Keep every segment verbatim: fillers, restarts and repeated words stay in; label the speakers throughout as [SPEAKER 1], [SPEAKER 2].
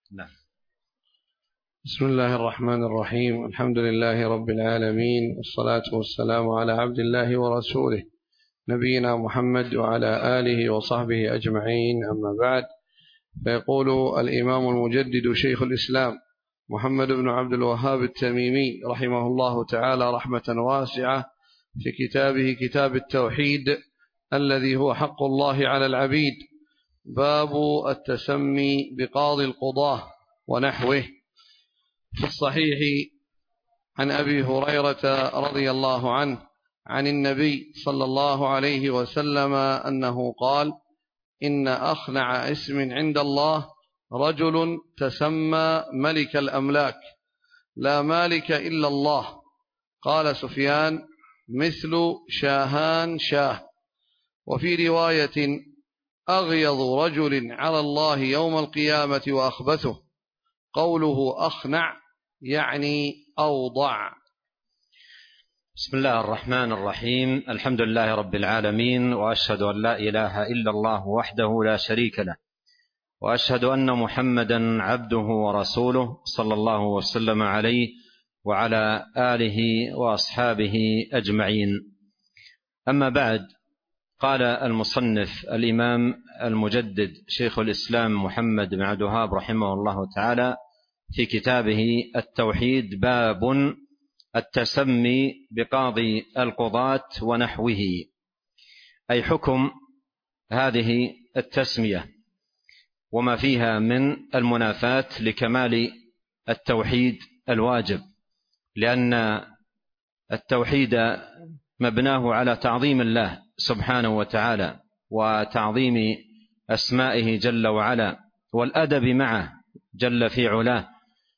[SPEAKER 1] نعم.
[SPEAKER 2] بسم الله الرحمن الرحيم. الحمد لله رب العالمين، والصلاة والسلام على عبد الله ورسوله نبينا محمد وعلى آله وصحبه أجمعين، أما بعد. فيقول الإمام المجدد شيخ الإسلام محمد بن عبد الوهاب التميمي رحمه الله تعالى رحمة واسعة في كتابه كتاب التوحيد الذي هو حق الله على العبيد: باب التسمي بقاضي القضاة ونحوه. في الصحيح عن أبي هريرة رضي الله عنه عن النبي صلى الله عليه وسلم أنه قال: إن أخنع اسم عند الله رجل تسمى ملك الأملاك، لا مالك إلا الله. قال سفيان: مثل شاهان شاه. وفي رواية: أغيظ رجل على الله يوم القيامة وأخبثه. قوله أخنع يعني أوضع.
[SPEAKER 1] بسم الله الرحمن الرحيم. الحمد لله رب العالمين، وأشهد أن لا إله إلا الله وحده لا شريك له، وأشهد أن محمدا عبده ورسوله صلى الله وسلم عليه وعلى آله وأصحابه أجمعين. أما بعد، قال المصنف الإمام المجدد شيخ الإسلام محمد بن عبد الوهاب رحمه الله تعالى في كتابه التوحيد: باب التسمي بقاضي القضاة ونحوه، أي حكم هذه التسمية وما فيها من المنافاة لكمال التوحيد الواجب، لأن التوحيد مبناه على تعظيم الله سبحانه وتعالى وتعظيم أسمائه جل وعلا والأدب معه جل في علاه،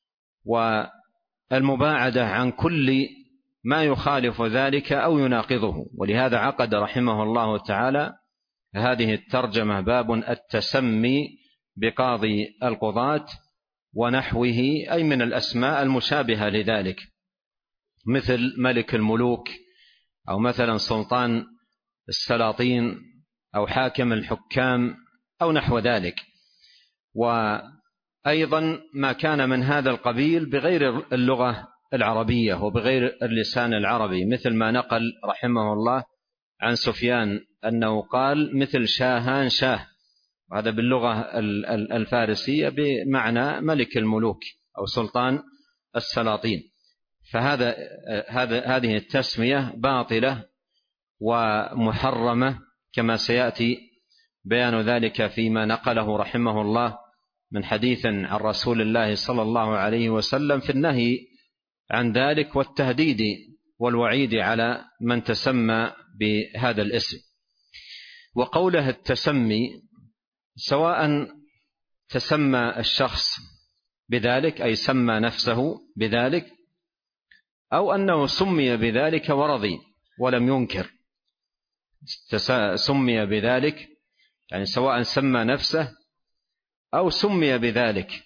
[SPEAKER 1] والمباعدة عن كل ما يخالف ذلك أو يناقضه. ولهذا عقد رحمه الله تعالى هذه الترجمة: باب التسمي بقاضي القضاة ونحوه، أي من الأسماء المشابهة لذلك، مثل ملك الملوك، أو مثلا سلطان السلاطين، أو حاكم الحكام، أو نحو ذلك. وأيضا ما كان من هذا القبيل بغير اللغة العربية وبغير اللسان العربي، مثل ما نقل رحمه الله عن سفيان أنه قال: مثل شاهان شاه، وهذا باللغة الفارسية بمعنى ملك الملوك أو سلطان السلاطين. فهذا هذه التسمية باطلة ومحرمة، كما سيأتي بيان ذلك فيما نقله رحمه الله من حديث عن رسول الله صلى الله عليه وسلم في النهي عن ذلك والتهديد والوعيد على من تسمى بهذا الاسم. وقوله التسمي، سواء تسمى الشخص بذلك أي سمى نفسه بذلك، أو أنه سمي بذلك ورضي ولم ينكر. سمي بذلك يعني سواء سمى نفسه أو سمي بذلك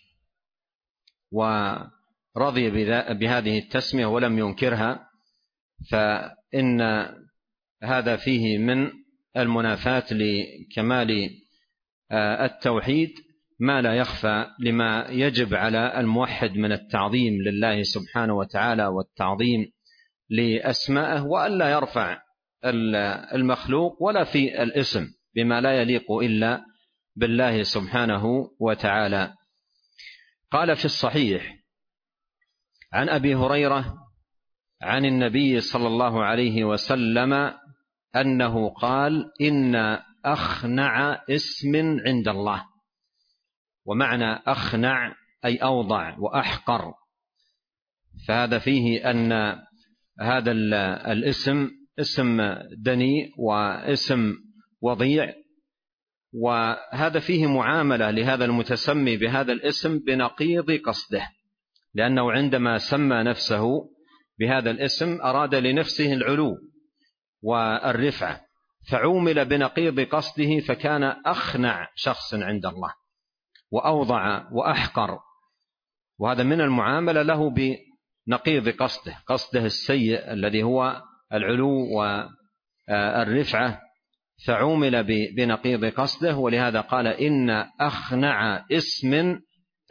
[SPEAKER 1] ورضي بهذه التسمية ولم ينكرها، فإن هذا فيه من المنافاة لكمال التوحيد ما لا يخفى لما يجب على الموحد من التعظيم لله سبحانه وتعالى والتعظيم لأسمائه، وألا يرفع المخلوق ولا في الاسم بما لا يليق إلا بالله سبحانه وتعالى. قال في الصحيح عن أبي هريرة عن النبي صلى الله عليه وسلم أنه قال: إن أخنع اسم عند الله. ومعنى أخنع أي أوضع وأحقر، فهذا فيه أن هذا الاسم اسم دنيء واسم وضيع، وهذا فيه معاملة لهذا المتسمي بهذا الاسم بنقيض قصده، لأنه عندما سمى نفسه بهذا الاسم أراد لنفسه العلو والرفعة، فعومل بنقيض قصده فكان أخنع شخص عند الله وأوضع وأحقر، وهذا من المعاملة له بنقيض قصده، قصده السيء الذي هو العلو والرفعة، فعومل بنقيض قصده. ولهذا قال: إن أخنع اسم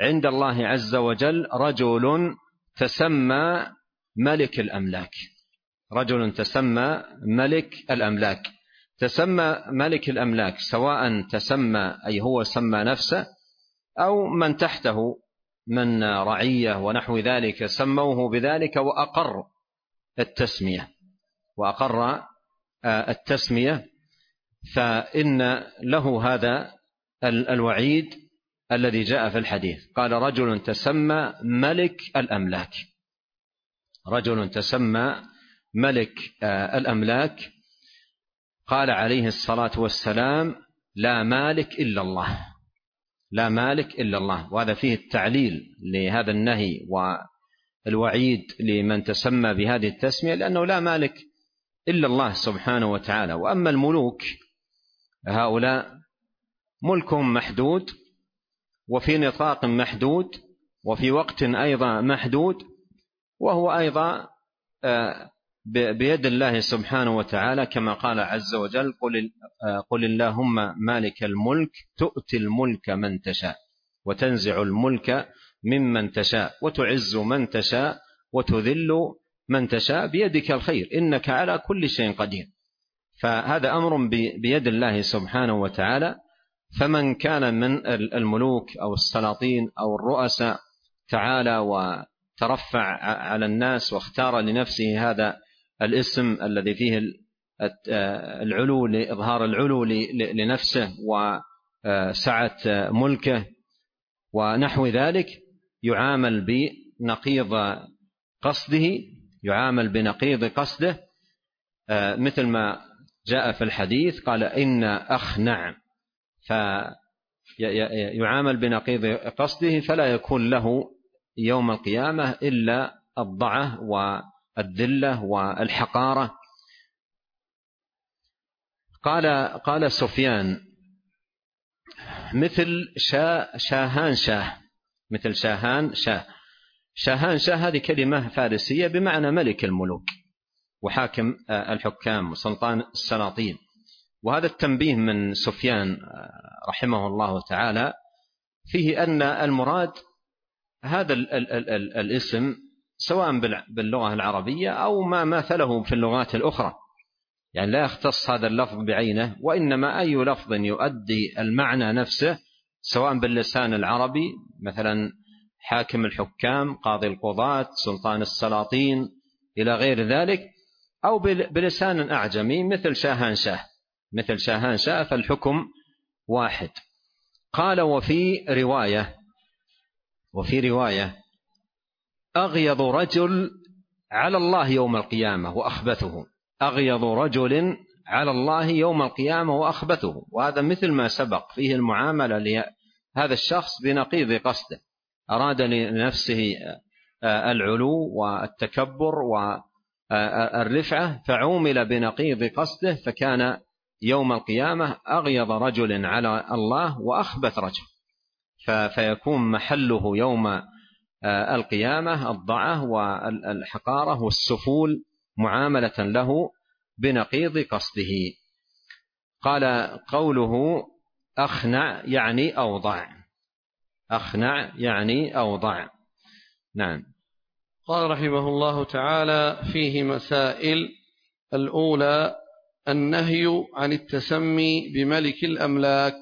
[SPEAKER 1] عند الله عز وجل رجل تسمى ملك الأملاك، رجل تسمى ملك الأملاك. تسمى ملك الأملاك سواء تسمى أي هو سمى نفسه أو من تحته من رعية ونحو ذلك سموه بذلك وأقر التسمية وأقر التسمية، فإن له هذا الوعيد الذي جاء في الحديث. قال رجل تسمى ملك الأملاك، رجل تسمى ملك الأملاك. قال عليه الصلاة والسلام لا مالك إلا الله، لا مالك إلا الله. وهذا فيه التعليل لهذا النهي والوعيد لمن تسمى بهذه التسمية، لأنه لا مالك إلا الله سبحانه وتعالى. وأما الملوك هؤلاء ملكهم محدود وفي نطاق محدود وفي وقت أيضا محدود، وهو أيضا بيد الله سبحانه وتعالى، كما قال عز وجل قل, قل اللهم مالك الملك تؤتي الملك من تشاء وتنزع الملك ممن تشاء وتعز من تشاء وتذل من تشاء بيدك الخير إنك على كل شيء قدير. فهذا أمر بيد الله سبحانه وتعالى. فمن كان من الملوك أو السلاطين أو الرؤساء تعالى وترفع على الناس واختار لنفسه هذا الاسم الذي فيه العلو لإظهار العلو لنفسه وسعة ملكه ونحو ذلك، يعامل بنقيض قصده، يعامل بنقيض قصده، مثل ما جاء في الحديث قال إن أخنع، فيعامل بنقيض قصده فلا يكون له يوم القيامة إلا الضعة والذلة والحقارة. قال قال سفيان مثل شا شاهان شاه، مثل شاهان شاه. شاهان شاه هذه كلمة فارسية بمعنى ملك الملوك وحاكم الحكام وسلطان السلاطين. وهذا التنبيه من سفيان رحمه الله تعالى فيه أن المراد هذا ال ال ال ال الاسم سواء باللغة العربية أو ما مثله في اللغات الأخرى، يعني لا يختص هذا اللفظ بعينه، وإنما أي لفظ يؤدي المعنى نفسه سواء باللسان العربي مثلا حاكم الحكام، قاضي القضاة، سلطان السلاطين إلى غير ذلك، أو بلسان أعجمي مثل شاهان شاه، مثل شاهان شاه، فالحكم واحد. قال وفي رواية وفي رواية أغيض رجل على الله يوم القيامة وأخبثه، أغيض رجل على الله يوم القيامة وأخبثه. وهذا مثل ما سبق فيه المعاملة لهذا الشخص بنقيض قصده، أراد لنفسه العلو والتكبر والرفعة فعومل بنقيض قصده، فكان يوم القيامة أغيض رجل على الله وأخبث رجل، فيكون محله يوم القيامة الضعة والحقارة والسفول معاملة له بنقيض قصده. قال قوله أخنع يعني أوضع، أخنع يعني أوضع. نعم.
[SPEAKER 2] قال رحمه الله تعالى فيه مسائل. الأولى النهي عن التسمي بملك الأملاك.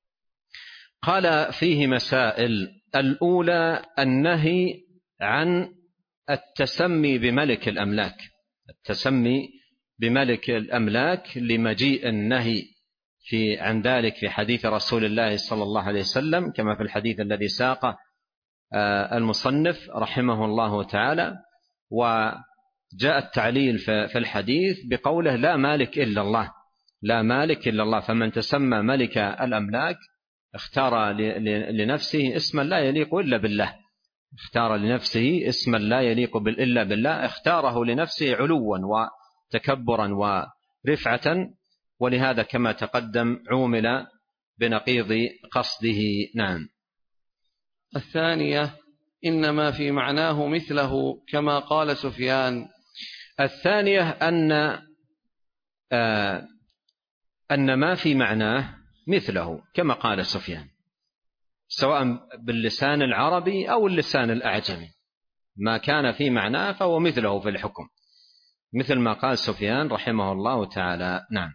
[SPEAKER 1] قال فيه مسائل. الأولى النهي عن التسمي بملك الأملاك، التسمي بملك الأملاك لمجيء النهي في عن ذلك في حديث رسول الله صلى الله عليه وسلم، كما في الحديث الذي ساق المصنف رحمه الله تعالى. وجاء التعليل في الحديث بقوله لا مالك إلا الله، لا مالك إلا الله. فمن تسمى ملك الأملاك اختار لنفسه اسما لا يليق إلا بالله، اختار لنفسه اسما لا يليق إلا بالله، اختاره لنفسه علوا وتكبرا ورفعة، ولهذا كما تقدم عومل بنقيض قصده. نعم.
[SPEAKER 2] الثانية إنما في معناه مثله كما قال سفيان.
[SPEAKER 1] الثانية أن آه أن ما في معناه مثله كما قال سفيان، سواء باللسان العربي أو اللسان الأعجمي، ما كان في معناه فهو مثله في الحكم، مثل ما قال سفيان رحمه الله تعالى. نعم.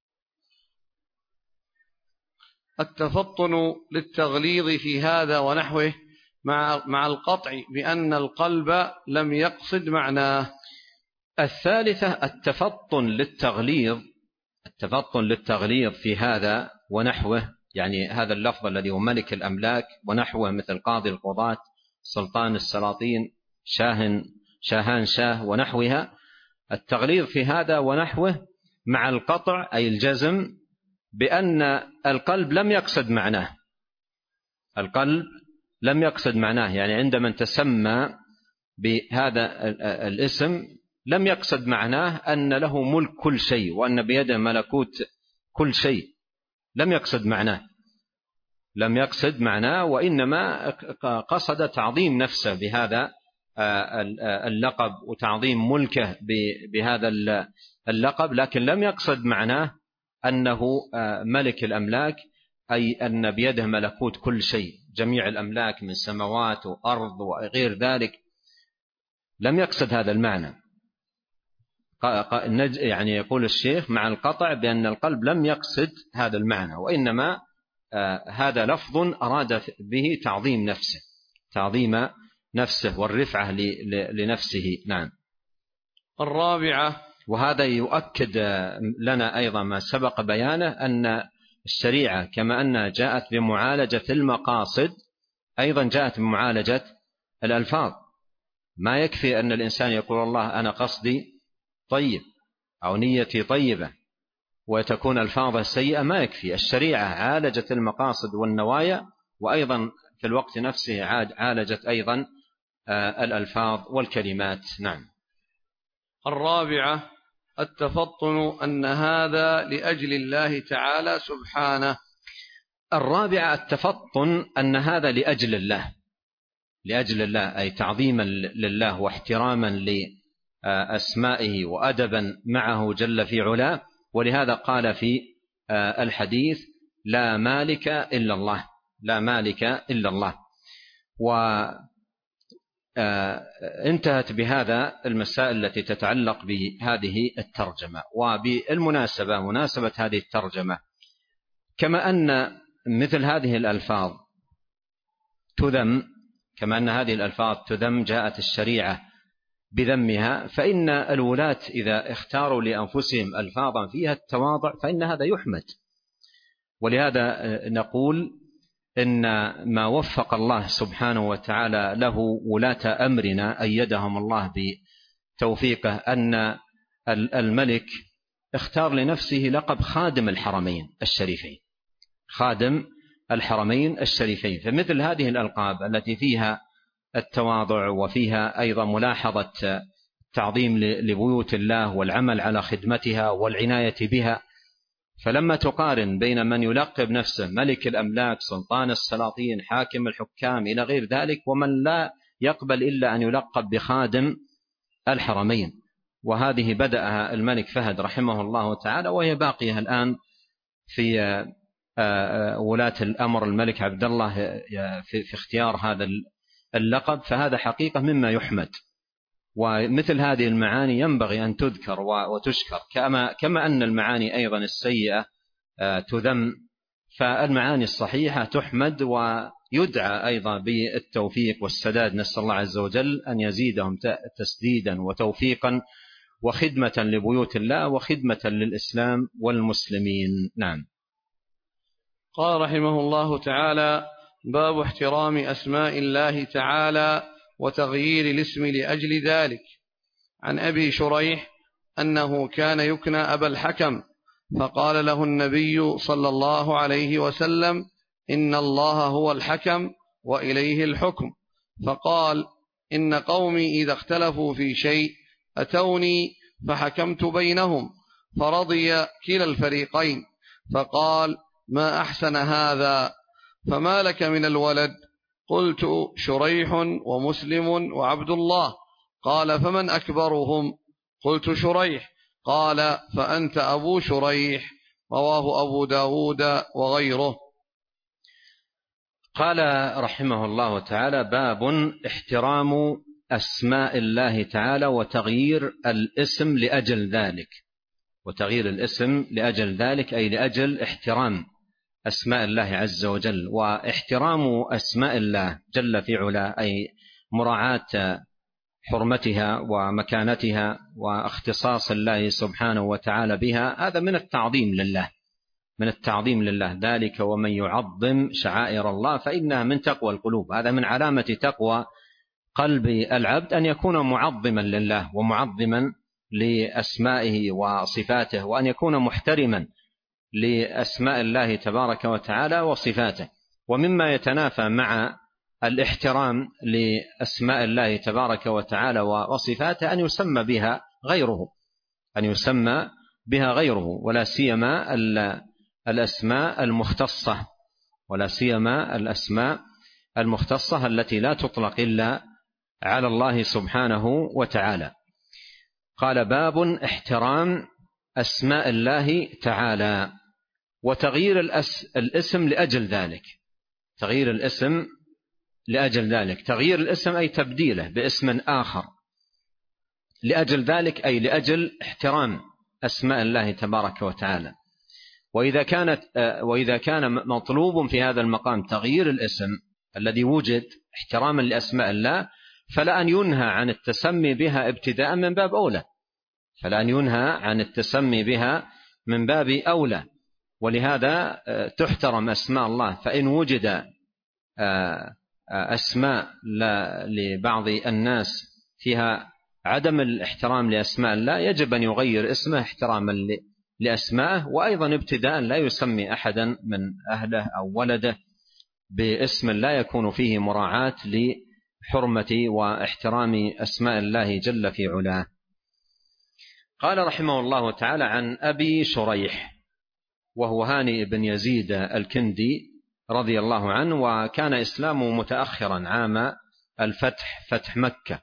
[SPEAKER 2] التفطن للتغليظ في هذا ونحوه مع مع القطع بأن القلب لم يقصد معناه.
[SPEAKER 1] الثالثة التفطن للتغليظ، التفطن للتغليظ في هذا ونحوه، يعني هذا اللفظ الذي هو ملك الأملاك ونحوه، مثل قاضي القضاة، سلطان السلاطين، شاهن شاهان شاه ونحوها. التغليظ في هذا ونحوه مع القطع أي الجزم بأن القلب لم يقصد معناه، القلب لم يقصد معناه، يعني عندما تسمى بهذا الاسم لم يقصد معناه أن له ملك كل شيء وأن بيده ملكوت كل شيء، لم يقصد معناه، لم يقصد معناه، وإنما قصد تعظيم نفسه بهذا اللقب وتعظيم ملكه بهذا اللقب، لكن لم يقصد معناه أنه ملك الأملاك، أي أن بيده ملكوت كل شيء، جميع الأملاك من سماوات وأرض وغير ذلك، لم يقصد هذا المعنى. يعني يقول الشيخ مع القطع بأن القلب لم يقصد هذا المعنى، وإنما هذا لفظ أراد به تعظيم نفسه، تعظيم نفسه والرفعة لنفسه. نعم.
[SPEAKER 2] الرابعة،
[SPEAKER 1] وهذا يؤكد لنا أيضا ما سبق بيانه أن الشريعة كما أنها جاءت بمعالجة المقاصد أيضا جاءت بمعالجة الألفاظ. ما يكفي أن الإنسان يقول الله أنا قصدي طيب أو نيتي طيبة وتكون ألفاظه سيئة، ما يكفي. الشريعة عالجت المقاصد والنوايا، وأيضا في الوقت نفسه عالجت أيضا الألفاظ والكلمات. نعم.
[SPEAKER 2] الرابعة التفطن أن هذا لأجل الله تعالى سبحانه.
[SPEAKER 1] الرابعة التفطن أن هذا لأجل الله، لأجل الله أي تعظيما لله واحتراما لأسمائه وأدبا معه جل في علاه، ولهذا قال في الحديث لا مالك إلا الله، لا مالك إلا الله. وانتهت بهذا المسائل التي تتعلق بهذه الترجمة. وبالمناسبة مناسبة هذه الترجمة كما أن مثل هذه الألفاظ تذم، كما أن هذه الألفاظ تذم جاءت الشريعة بذمها، فإن الولاة إذا اختاروا لأنفسهم ألفاظا فيها التواضع فإن هذا يحمد. ولهذا نقول إن ما وفق الله سبحانه وتعالى له ولاة أمرنا أيدهم الله بتوفيقه أن الملك اختار لنفسه لقب خادم الحرمين الشريفين، خادم الحرمين الشريفين. فمثل هذه الألقاب التي فيها التواضع وفيها أيضا ملاحظة تعظيم لبيوت الله والعمل على خدمتها والعناية بها، فلما تقارن بين من يلقب نفسه ملك الأملاك، سلطان السلاطين، حاكم الحكام إلى غير ذلك، ومن لا يقبل إلا أن يلقب بخادم الحرمين، وهذه بدأها الملك فهد رحمه الله تعالى، وهي باقية الآن في ولاة الأمر الملك عبد الله في اختيار هذا اللقب، فهذا حقيقة مما يحمد. ومثل هذه المعاني ينبغي أن تذكر وتشكر، كما كما أن المعاني أيضا السيئة تذم، فالمعاني الصحيحة تحمد ويدعى أيضا بالتوفيق والسداد. نسأل الله عز وجل أن يزيدهم تسديدا وتوفيقا وخدمة لبيوت الله وخدمة للإسلام والمسلمين. نعم.
[SPEAKER 2] قال رحمه الله تعالى: باب احترام أسماء الله تعالى وتغيير الاسم لأجل ذلك. عن أبي شريح أنه كان يكنى أبا الحكم، فقال له النبي صلى الله عليه وسلم: إن الله هو الحكم وإليه الحكم. فقال: إن قومي إذا اختلفوا في شيء أتوني فحكمت بينهم فرضي كلا الفريقين. فقال: ما أحسن هذا، فما لك من الولد؟ قلت: شريح ومسلم وعبد الله. قال: فمن أكبرهم؟ قلت: شريح. قال: فأنت أبو شريح. رواه أبو داود وغيره.
[SPEAKER 1] قال رحمه الله تعالى: باب احترام أسماء الله تعالى وتغيير الاسم لأجل ذلك. وتغيير الاسم لأجل ذلك أي لأجل احترام أسماء الله عز وجل. واحترام أسماء الله جل في علا أي مراعاة حرمتها ومكانتها واختصاص الله سبحانه وتعالى بها، هذا من التعظيم لله، من التعظيم لله. ذلك ومن يعظم شعائر الله فإنها من تقوى القلوب. هذا من علامة تقوى قلب العبد أن يكون معظما لله ومعظما لأسمائه وصفاته، وأن يكون محترما لأسماء الله تبارك وتعالى وصفاته. ومما يتنافى مع الاحترام لأسماء الله تبارك وتعالى وصفاته أن يسمى بها غيره، أن يسمى بها غيره، ولا سيما الأسماء المختصة، ولا سيما الأسماء المختصة التي لا تطلق إلا على الله سبحانه وتعالى. قال: باب احترام أسماء الله تعالى وتغيير الاسم لأجل ذلك. تغيير الاسم لأجل ذلك، تغيير الاسم أي تبديله باسم آخر، لأجل ذلك أي لأجل احترام أسماء الله تبارك وتعالى. وإذا كانت وإذا كان مطلوب في هذا المقام تغيير الاسم الذي وجد احتراما لأسماء الله، فلا أن ينهى عن التسمي بها ابتداء من باب أولى، فلا أن ينهى عن التسمي بها من باب أولى. ولهذا تحترم أسماء الله. فإن وجد أسماء لبعض الناس فيها عدم الاحترام لأسماء الله، يجب أن يغير اسمه احتراما لأسماءه. وأيضا ابتداء لا يسمي أحدا من أهله أو ولده باسم لا يكون فيه مراعاة لحرمة واحترام أسماء الله جل في علاه. قال رحمه الله تعالى: عن أبي شريح وهو هاني بن يزيد الكندي رضي الله عنه، وكان إسلامه متأخرا عام الفتح، فتح مكة.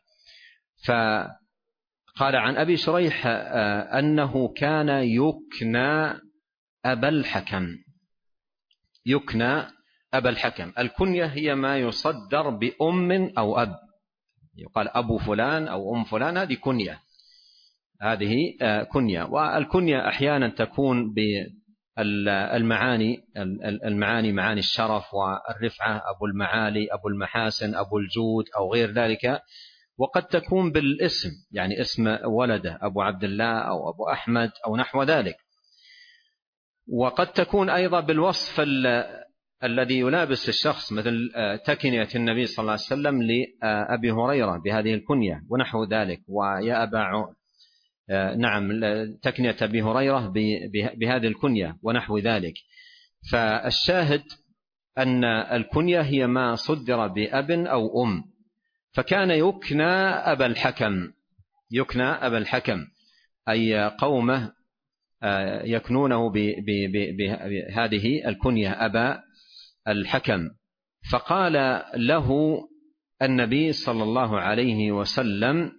[SPEAKER 1] فقال عن أبي شريح أنه كان يكنى أبا الحكم. يكنى أبا الحكم. الكنية هي ما يصدر بأم أو أب، يقال أبو فلان أو أم فلان، هذه كنية، هذه كنية. والكنية أحيانا تكون بالمعاني، المعاني معاني الشرف والرفعة، أبو المعالي، أبو المحاسن، أبو الجود أو غير ذلك. وقد تكون بالاسم، يعني اسم ولده أبو عبد الله أو أبو أحمد أو نحو ذلك. وقد تكون أيضا بالوصف الذي يلابس الشخص، مثل تكنية النبي صلى الله عليه وسلم لأبي هريرة بهذه الكنية ونحو ذلك. ويا أبا نعم تكنية أبي هريرة بهذه الكنية ونحو ذلك. فالشاهد أن الكنية هي ما صدر بأب أو أم. فكان يكنى أبا الحكم. يكنى أبا الحكم أي قومه يكنونه بهذه الكنية أبا الحكم. فقال له النبي صلى الله عليه وسلم: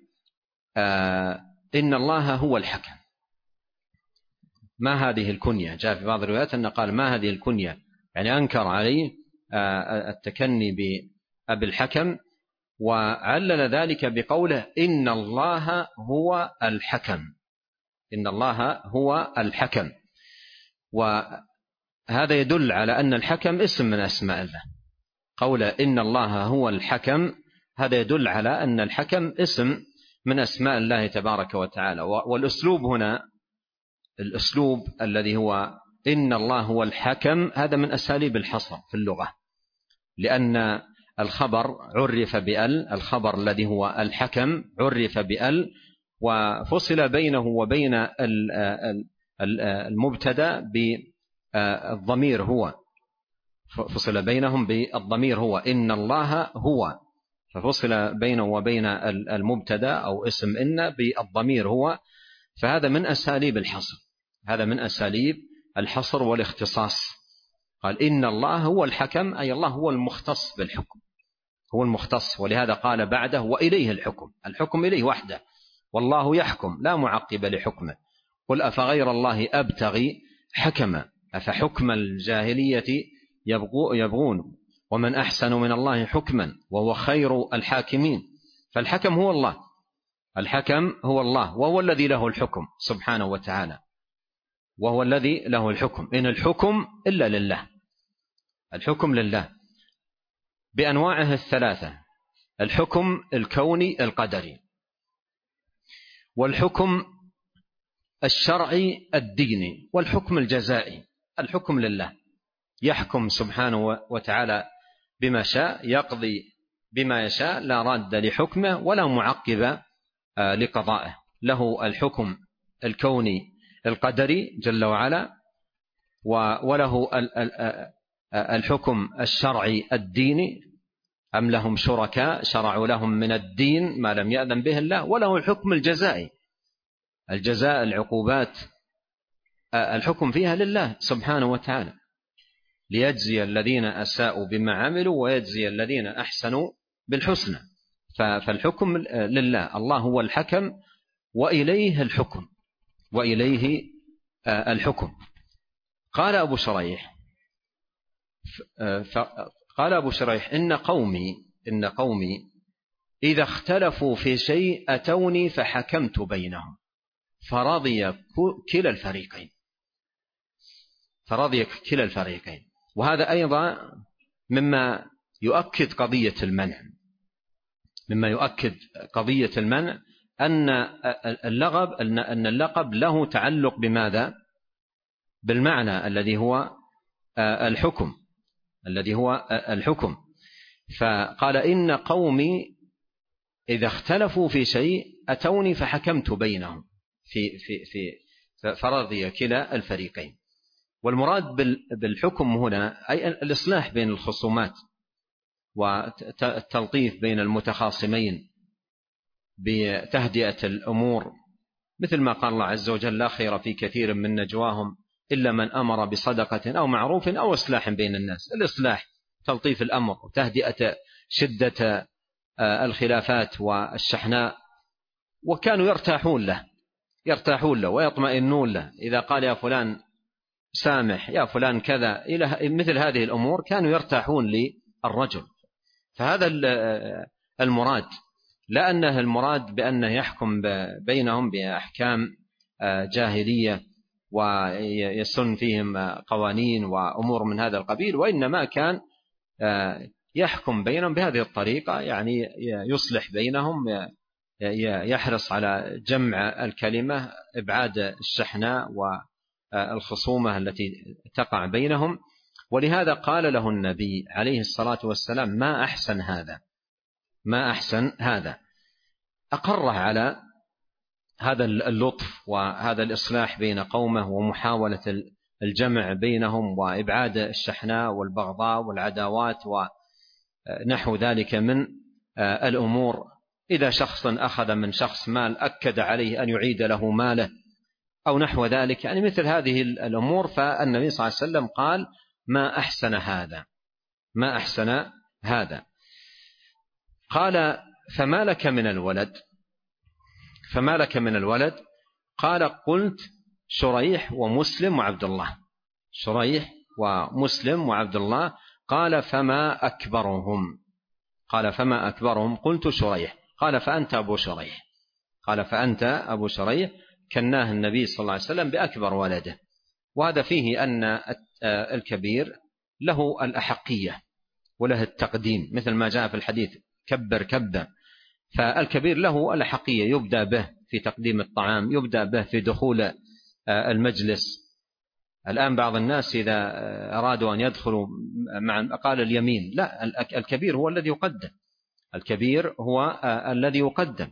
[SPEAKER 1] إن الله هو الحكم. ما هذه الكنية؟ جاء في بعض الروايات أن قال: ما هذه الكنية؟ يعني أنكر عليه التكني بأبي الحكم، وعلل ذلك بقوله: إن الله هو الحكم. إن الله هو الحكم. وهذا يدل على أن الحكم اسم من أسماء الله. قوله إن الله هو الحكم هذا يدل على أن الحكم اسم من أسماء الله تبارك وتعالى. والأسلوب هنا، الأسلوب الذي هو إن الله هو الحكم، هذا من أساليب الحصر في اللغة، لأن الخبر عرف بأل، الخبر الذي هو الحكم عرف بأل، وفصل بينه وبين المبتدأ بالضمير هو، فصل بينهم بالضمير هو إن الله هو، ففصل بينه وبين المبتدأ أو اسم إن بالضمير هو. فهذا من أساليب الحصر، هذا من أساليب الحصر والاختصاص. قال إن الله هو الحكم أي الله هو المختص بالحكم، هو المختص. ولهذا قال بعده: وإليه الحكم. الحكم إليه وحده، والله يحكم لا معقب لحكمه. قل أفغير الله أبتغي حكما أفحكم الجاهلية يبغون ومن أحسن من الله حكما وهو خير الحاكمين. فالحكم هو الله، الحكم هو الله، وهو الذي له الحكم سبحانه وتعالى، وهو الذي له الحكم. إن الحكم إلا لله، الحكم لله بأنواعه الثلاثة: الحكم الكوني القدري، والحكم الشرعي الديني، والحكم الجزائي. الحكم لله، يحكم سبحانه وتعالى بما شاء، يقضي بما يشاء، لا راد لحكمه ولا معقب لقضائه. له الحكم الكوني القدري جل وعلا، وله الحكم الشرعي الديني: أم لهم شركاء شرعوا لهم من الدين ما لم يأذن به الله. وله الحكم الجزائي، الجزاء، العقوبات، الحكم فيها لله سبحانه وتعالى، ليجزي الذين أساءوا بما عملوا ويجزي الذين أحسنوا بالحسنى. فالحكم لله، الله هو الحكم وإليه الحكم، وإليه الحكم. قال أبو شريح قال أبو شريح إن قومي إن قومي إذا اختلفوا في شيء أتوني فحكمت بينهم فرضي كلا الفريقين فرضي كلا الفريقين وهذا أيضا مما يؤكد قضية المنع مما يؤكد قضية المنع أن اللقب أن اللقب له تعلق بماذا؟ بالمعنى الذي هو الحكم الذي هو الحكم. فقال إن قومي إذا اختلفوا في شيء أتوني فحكمت بينهم في في في فرضي كلا الفريقين. والمراد بالحكم هنا أي الإصلاح بين الخصومات والتلطيف بين المتخاصمين بتهدئة الأمور، مثل ما قال الله عز وجل: لا خير في كثير من نجواهم إلا من أمر بصدقة أو معروف أو إصلاح بين الناس. الإصلاح تلطيف الأمر وتهدئة شدة الخلافات والشحناء، وكانوا يرتاحون له يرتاحون له ويطمئنون له. إذا قال يا فلان سامح، يا فلان كذا، إلى مثل هذه الأمور كانوا يرتاحون للرجل. فهذا المراد، لا أنه المراد بأنه يحكم بينهم بأحكام جاهلية ويسن فيهم قوانين وأمور من هذا القبيل، وإنما كان يحكم بينهم بهذه الطريقة، يعني يصلح بينهم، يحرص على جمع الكلمة، إبعاد الشحناء والخصومة التي تقع بينهم. ولهذا قال له النبي عليه الصلاة والسلام: ما أحسن هذا ما أحسن هذا أقره على هذا اللطف وهذا الإصلاح بين قومه ومحاولة الجمع بينهم وإبعاد الشحناء والبغضاء والعداوات ونحو ذلك من الأمور. إذا شخص أخذ من شخص مال أكد عليه أن يعيد له ماله أو نحو ذلك، يعني مثل هذه الأمور. فالنبي صلى الله عليه وسلم قال: ما أحسن هذا ما أحسن هذا قال: فما لك من الولد فما لك من الولد قال: قلت شريح ومسلم وعبد الله شريح ومسلم وعبد الله قال: فما أكبرهم قال فما أكبرهم قلت شريح قال: فأنت أبو شريح قال: فأنت أبو شريح. كناه النبي صلى الله عليه وسلم بأكبر ولده. وهذا فيه أن الكبير له الأحقية وله التقديم، مثل ما جاء في الحديث: كبر كبا. فالكبير له الأحقية، يبدأ به في تقديم الطعام، يبدأ به في دخول المجلس. الآن بعض الناس إذا أرادوا أن يدخلوا مع قال اليمين، لا، الكبير هو الذي يقدم الكبير هو الذي يقدم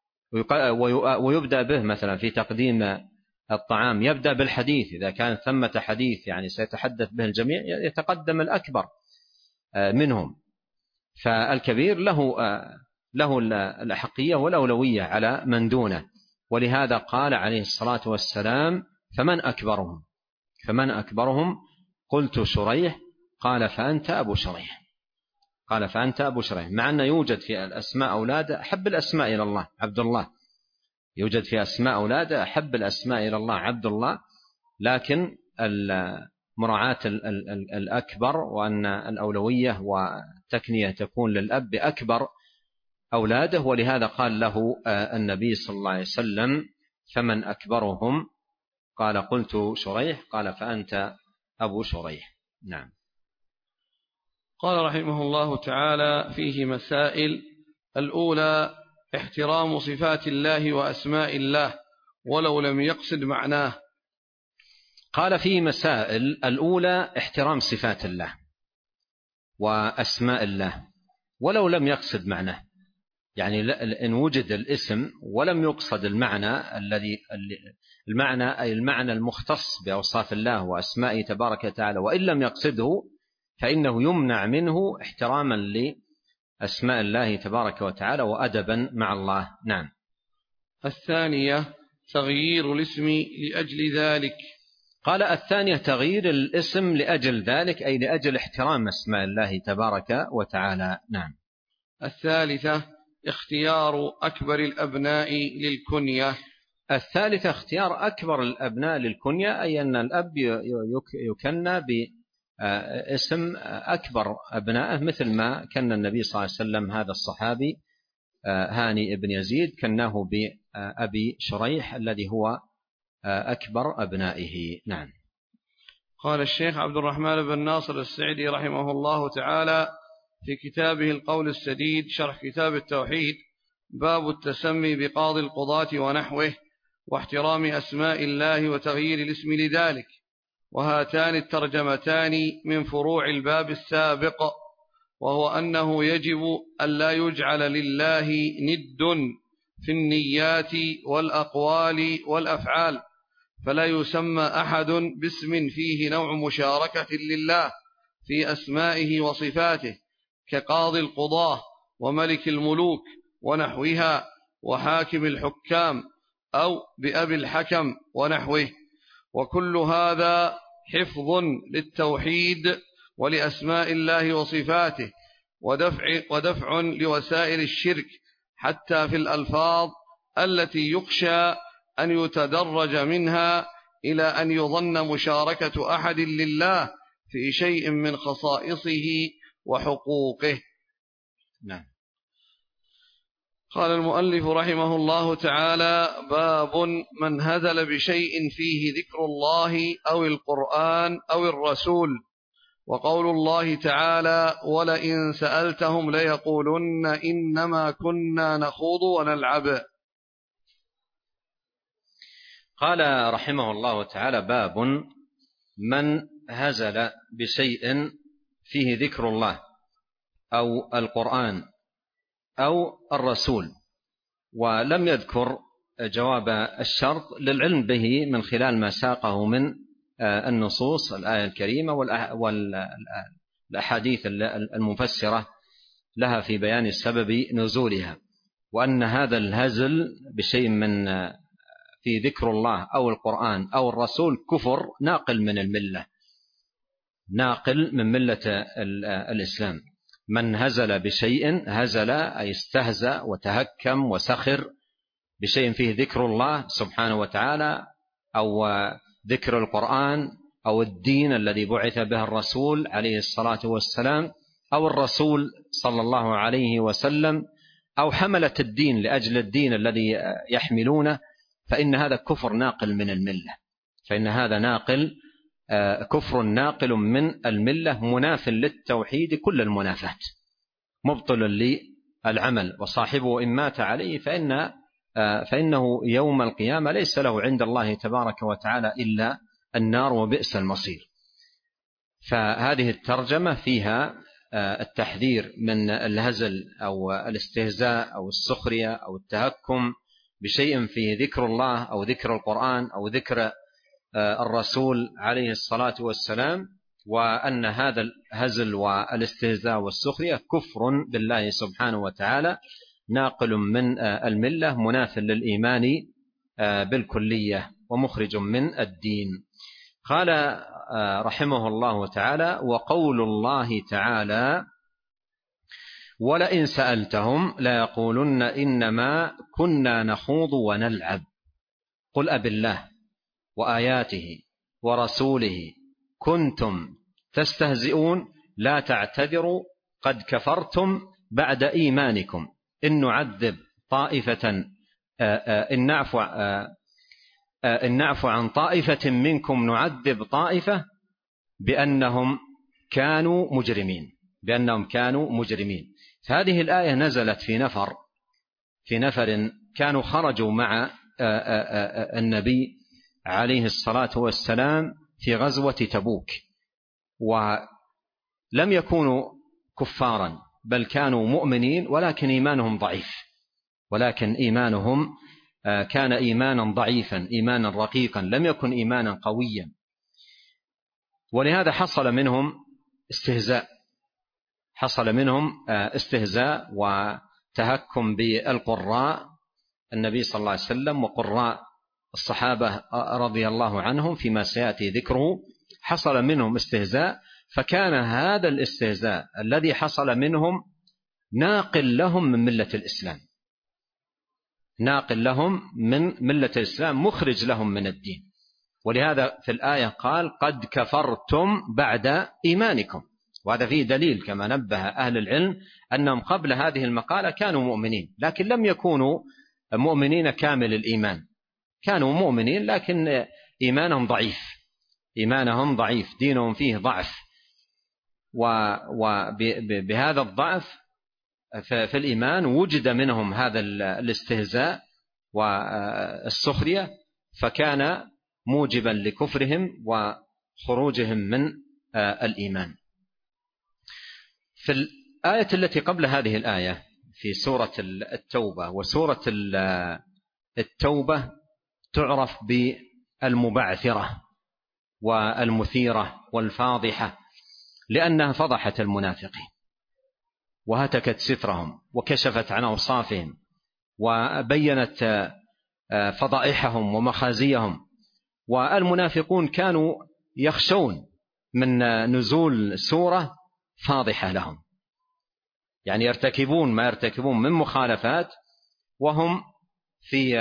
[SPEAKER 1] ويبدأ به مثلا في تقديم الطعام، يبدأ بالحديث. إذا كان ثمة حديث يعني سيتحدث به الجميع، يتقدم الأكبر منهم. فالكبير له له الأحقية والأولوية على من دونه. ولهذا قال عليه الصلاة والسلام: فمن أكبرهم فمن أكبرهم قلت شريح قال: فأنت أبو شريح قال: فأنت أبو شريح. مع أن يوجد في الأسماء أولاده أحب الأسماء إلى الله عبد الله، يوجد في أسماء أولاده أحب الأسماء إلى الله عبد الله، لكن مراعاة الأكبر، وأن الأولوية والتكنية تكون للأب بأكبر أولاده. ولهذا قال له النبي صلى الله عليه وسلم: فمن أكبرهم؟ قال: قلت شريح. قال: فأنت أبو شريح. نعم.
[SPEAKER 2] قال رحمه الله تعالى: فيه مسائل. الأولى: احترام صفات الله وأسماء الله ولو لم يقصد معناه.
[SPEAKER 1] قال فيه مسائل. الأولى: احترام صفات الله وأسماء الله ولو لم يقصد معناه، يعني إن وجد الاسم ولم يقصد المعنى الذي المعنى أي المعنى المختص بأوصاف الله وأسمائه تبارك وتعالى، وإن لم يقصده فإنه يمنع منه احتراما لأسماء الله تبارك وتعالى وأدبا مع الله. نعم.
[SPEAKER 2] الثانية: تغيير الاسم لأجل ذلك.
[SPEAKER 1] قال: الثانية: تغيير الاسم لأجل ذلك، أي لأجل احترام أسماء الله تبارك وتعالى. نعم.
[SPEAKER 2] الثالثة: اختيار أكبر الأبناء للكنية.
[SPEAKER 1] الثالثة: اختيار أكبر الأبناء للكنية، أي أن الأب يكنى باسم أكبر أبنائه، مثل ما كان النبي صلى الله عليه وسلم هذا الصحابي هاني بن يزيد كناه بأبي شريح الذي هو أكبر أبنائه. نعم.
[SPEAKER 2] قال الشيخ عبد الرحمن بن ناصر السعدي رحمه الله تعالى في كتابه القول السديد شرح كتاب التوحيد: باب التسمي بقاضي القضاة ونحوه واحترام أسماء الله وتغيير الاسم لذلك. وهاتان الترجمتان من فروع الباب السابق، وهو أنه يجب أن لا يجعل لله ند في النيات والأقوال والأفعال، فلا يسمى أحد باسم فيه نوع مشاركة لله في أسمائه وصفاته، كقاضي القضاة وملك الملوك ونحوها وحاكم الحكام، أو بأبي الحكم ونحوه. وكل هذا حفظ للتوحيد ولأسماء الله وصفاته، ودفع, ودفع لوسائل الشرك حتى في الألفاظ التي يخشى أن يتدرج منها إلى أن يظن مشاركة أحد لله في شيء من خصائصه وحقوقه.
[SPEAKER 1] نعم.
[SPEAKER 2] قال المؤلف رحمه الله تعالى: باب من هزل بشيء فيه ذكر الله أو القرآن أو الرسول. وقول الله تعالى: ولئن سألتهم ليقولن إنما كنا نخوض ونلعب.
[SPEAKER 1] قال رحمه الله تعالى: باب من هزل بشيء فيه ذكر الله أو القرآن أو الرسول، ولم يذكر جواب الشرط للعلم به من خلال ما ساقه من النصوص الآية الكريمة والأحاديث المفسرة لها في بيان سبب نزولها، وأن هذا الهزل بشيء من في ذكر الله أو القرآن أو الرسول كفر ناقل من الملة، ناقل من ملة الإسلام. من هزل بشيء، هزل أي استهزأ وتهكم وسخر بشيء فيه ذكر الله سبحانه وتعالى أو ذكر القرآن أو الدين الذي بعث به الرسول عليه الصلاة والسلام أو الرسول صلى الله عليه وسلم أو حملة الدين لأجل الدين الذي يحملونه، فإن هذا كفر ناقل من الملة، فإن هذا ناقل كفر ناقل من الملة مناف للتوحيد كل المنافات، مبطل للعمل، وصاحبه إن مات عليه فإن فإنه يوم القيامة ليس له عند الله تبارك وتعالى إلا النار وبئس المصير. فهذه الترجمة فيها التحذير من الهزل أو الاستهزاء أو السخرية أو التهكم بشيء فيه ذكر الله أو ذكر القرآن أو ذكر الرسول عليه الصلاة والسلام، وأن هذا الهزل والاستهزاء والسخرية كفر بالله سبحانه وتعالى ناقل من الملة مناف للإيمان بالكلية ومخرج من الدين. قال رحمه الله تعالى: وقول الله تعالى: ولئن سألتهم ليقولن إنما كنا نخوض ونلعب قل أب الله وآياته ورسوله كنتم تستهزئون لا تعتذروا قد كفرتم بعد إيمانكم إن نعذب طائفة إن نعفو إن نعفو عن طائفة منكم نعذب طائفة بأنهم كانوا مجرمين بأنهم كانوا مجرمين. هذه الآية نزلت في نفر في نفر كانوا خرجوا مع النبي عليه الصلاة والسلام في غزوة تبوك، ولم يكونوا كفارا بل كانوا مؤمنين، ولكن إيمانهم ضعيف ولكن إيمانهم كان إيمانا ضعيفا، إيمانا رقيقا، لم يكن إيمانا قويا. ولهذا حصل منهم استهزاء حصل منهم استهزاء وتهكم بالقراء النبي صلى الله عليه وسلم وقراء الصحابة رضي الله عنهم فيما سيأتي ذكره. حصل منهم استهزاء، فكان هذا الاستهزاء الذي حصل منهم ناقل لهم من ملة الإسلام ناقل لهم من ملة الإسلام مخرج لهم من الدين. ولهذا في الآية قال قد كفرتم بعد إيمانكم، وهذا فيه دليل كما نبه أهل العلم أنهم قبل هذه المقالة كانوا مؤمنين، لكن لم يكونوا مؤمنين كامل الإيمان، كانوا مؤمنين لكن إيمانهم ضعيف إيمانهم ضعيف دينهم فيه ضعف، وبهذا الضعف في الإيمان وجد منهم هذا الاستهزاء والسخرية، فكان موجبا لكفرهم وخروجهم من الإيمان. في الآية التي قبل هذه الآية في سورة التوبة، وسورة التوبة تعرف بالمبعثرة والمثيرة والفاضحة، لأنها فضحت المنافقين وهتكت سترهم وكشفت عن أوصافهم وبينت فضائحهم ومخازيهم. والمنافقون كانوا يخشون من نزول سورة فاضحة لهم، يعني يرتكبون ما يرتكبون من مخالفات وهم في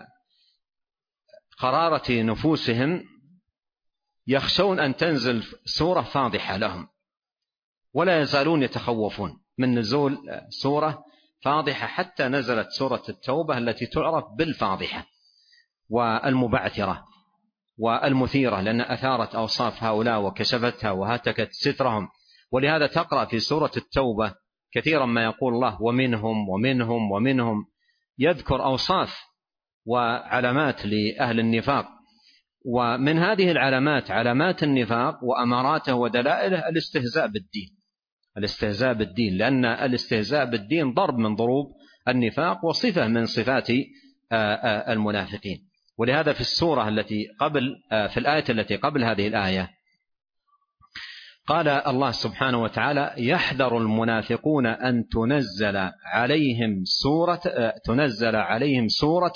[SPEAKER 1] قرارة نفوسهم يخشون أن تنزل سورة فاضحة لهم، ولا يزالون يتخوفون من نزول سورة فاضحة حتى نزلت سورة التوبة التي تعرف بالفاضحة والمبعثرة والمثيرة، لأن أثارت أوصاف هؤلاء وكشفتها وهتكت سترهم. ولهذا تقرأ في سورة التوبة كثيرا ما يقول الله ومنهم ومنهم ومنهم، يذكر أوصاف وعلامات لأهل النفاق، ومن هذه العلامات علامات النفاق وأماراته ودلائله الاستهزاء بالدين الاستهزاء بالدين لأن الاستهزاء بالدين ضرب من ضروب النفاق وصفة من صفات المنافقين. ولهذا في السورة التي قبل في الآية التي قبل هذه الآية قال الله سبحانه وتعالى يحذر المنافقون أن تنزل عليهم سورة تنزل عليهم سورة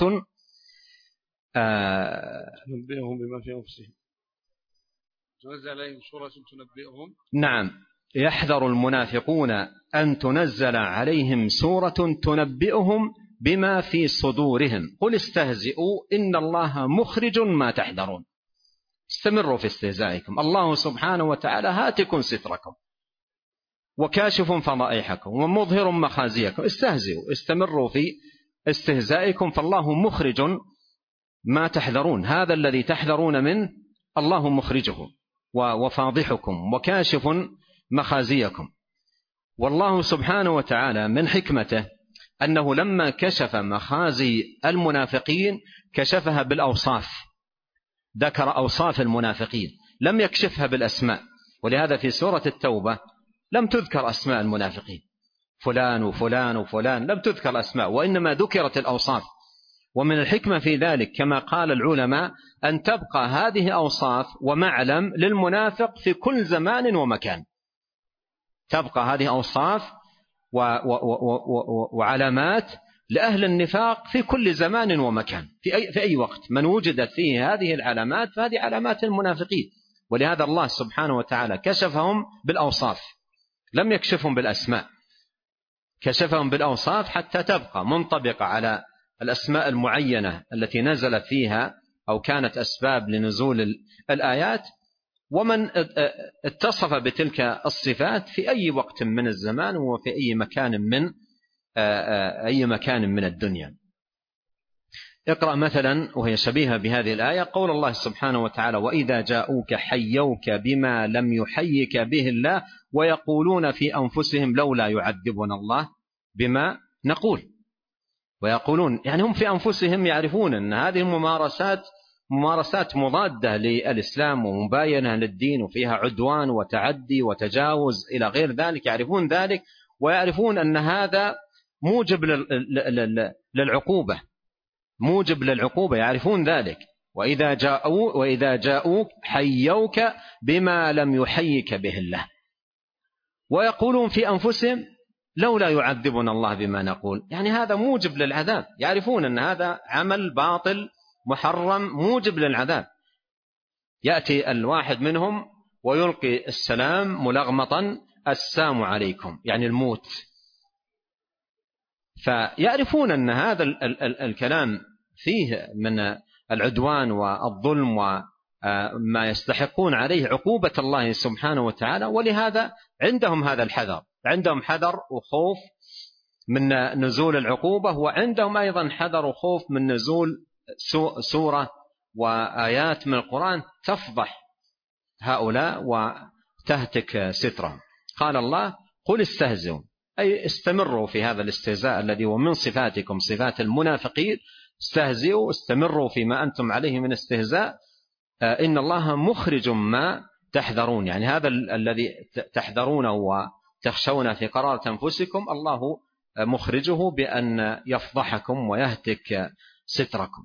[SPEAKER 2] تنبئهم بما في أنفسهم تنزل عليهم سورة تنبئهم
[SPEAKER 1] نعم يحذر المنافقون أن تنزل عليهم سورة تنبئهم بما في صدورهم قل استهزئوا إن الله مخرج ما تحذرون. استمروا في استهزائكم، الله سبحانه وتعالى هاتكم ستركم وكاشف فضائحكم ومظهر مخازيكم، استهزئوا استمروا في استهزائكم فالله مخرج ما تحذرون، هذا الذي تحذرون منه الله مخرجه وفاضحكم وكاشف مخازيكم. والله سبحانه وتعالى من حكمته أنه لما كشف مخازي المنافقين كشفها بالأوصاف، ذكر أوصاف المنافقين لم يكشفها بالأسماء. ولهذا في سورة التوبة لم تذكر أسماء المنافقين فلان وفلان وفلان، لم تذكر أسماء وإنما ذكرت الأوصاف. ومن الحكمة في ذلك كما قال العلماء أن تبقى هذه أوصاف ومعلم للمنافق في كل زمان ومكان، تبقى هذه أوصاف و و و وعلامات لأهل النفاق في كل زمان ومكان، في أي, في أي وقت من وجدت فيه هذه العلامات فهذه علامات المنافقين. ولهذا الله سبحانه وتعالى كشفهم بالأوصاف لم يكشفهم بالأسماء، كشفهم بالأوصاف حتى تبقى منطبقة على الأسماء المعينة التي نزلت فيها أو كانت أسباب لنزول الآيات، ومن اتصف بتلك الصفات في أي وقت من الزمان وفي أي مكان من أي مكان من الدنيا. اقرأ مثلا وهي شبيهة بهذه الآية قول الله سبحانه وتعالى: وإذا جاءوك حيوك بما لم يحيك به الله ويقولون في أنفسهم لولا يعذبنا الله بما نقول. ويقولون يعني هم في أنفسهم يعرفون أن هذه الممارسات ممارسات مضادة للإسلام ومباينة للدين وفيها عدوان وتعدي وتجاوز إلى غير ذلك، يعرفون ذلك ويعرفون أن هذا موجب للعقوبة موجب للعقوبة يعرفون ذلك. وإذا جاءوا وإذا جاءوك حيوك بما لم يحيك به الله ويقولون في أنفسهم لولا يعذبنا الله بما نقول، يعني هذا موجب للعذاب، يعرفون أن هذا عمل باطل محرم موجب للعذاب. يأتي الواحد منهم ويلقي السلام ملغمطا: السلام عليكم، يعني الموت. فيعرفون أن هذا ال ال ال الكلام فيه من العدوان والظلم وما يستحقون عليه عقوبة الله سبحانه وتعالى، ولهذا عندهم هذا الحذر، عندهم حذر وخوف من نزول العقوبة، وعندهم أيضا حذر وخوف من نزول سورة وآيات من القرآن تفضح هؤلاء وتهتك سترهم. قال الله: قل استهزئوا، أي استمروا في هذا الاستهزاء الذي هو من صفاتكم صفات المنافقين، استهزئوا استمروا فيما أنتم عليه من استهزاء، إن الله مخرج ما تحذرون، يعني هذا الذي تحذرونه وتخشون في قرارة أنفسكم الله مخرجه بأن يفضحكم ويهتك ستركم.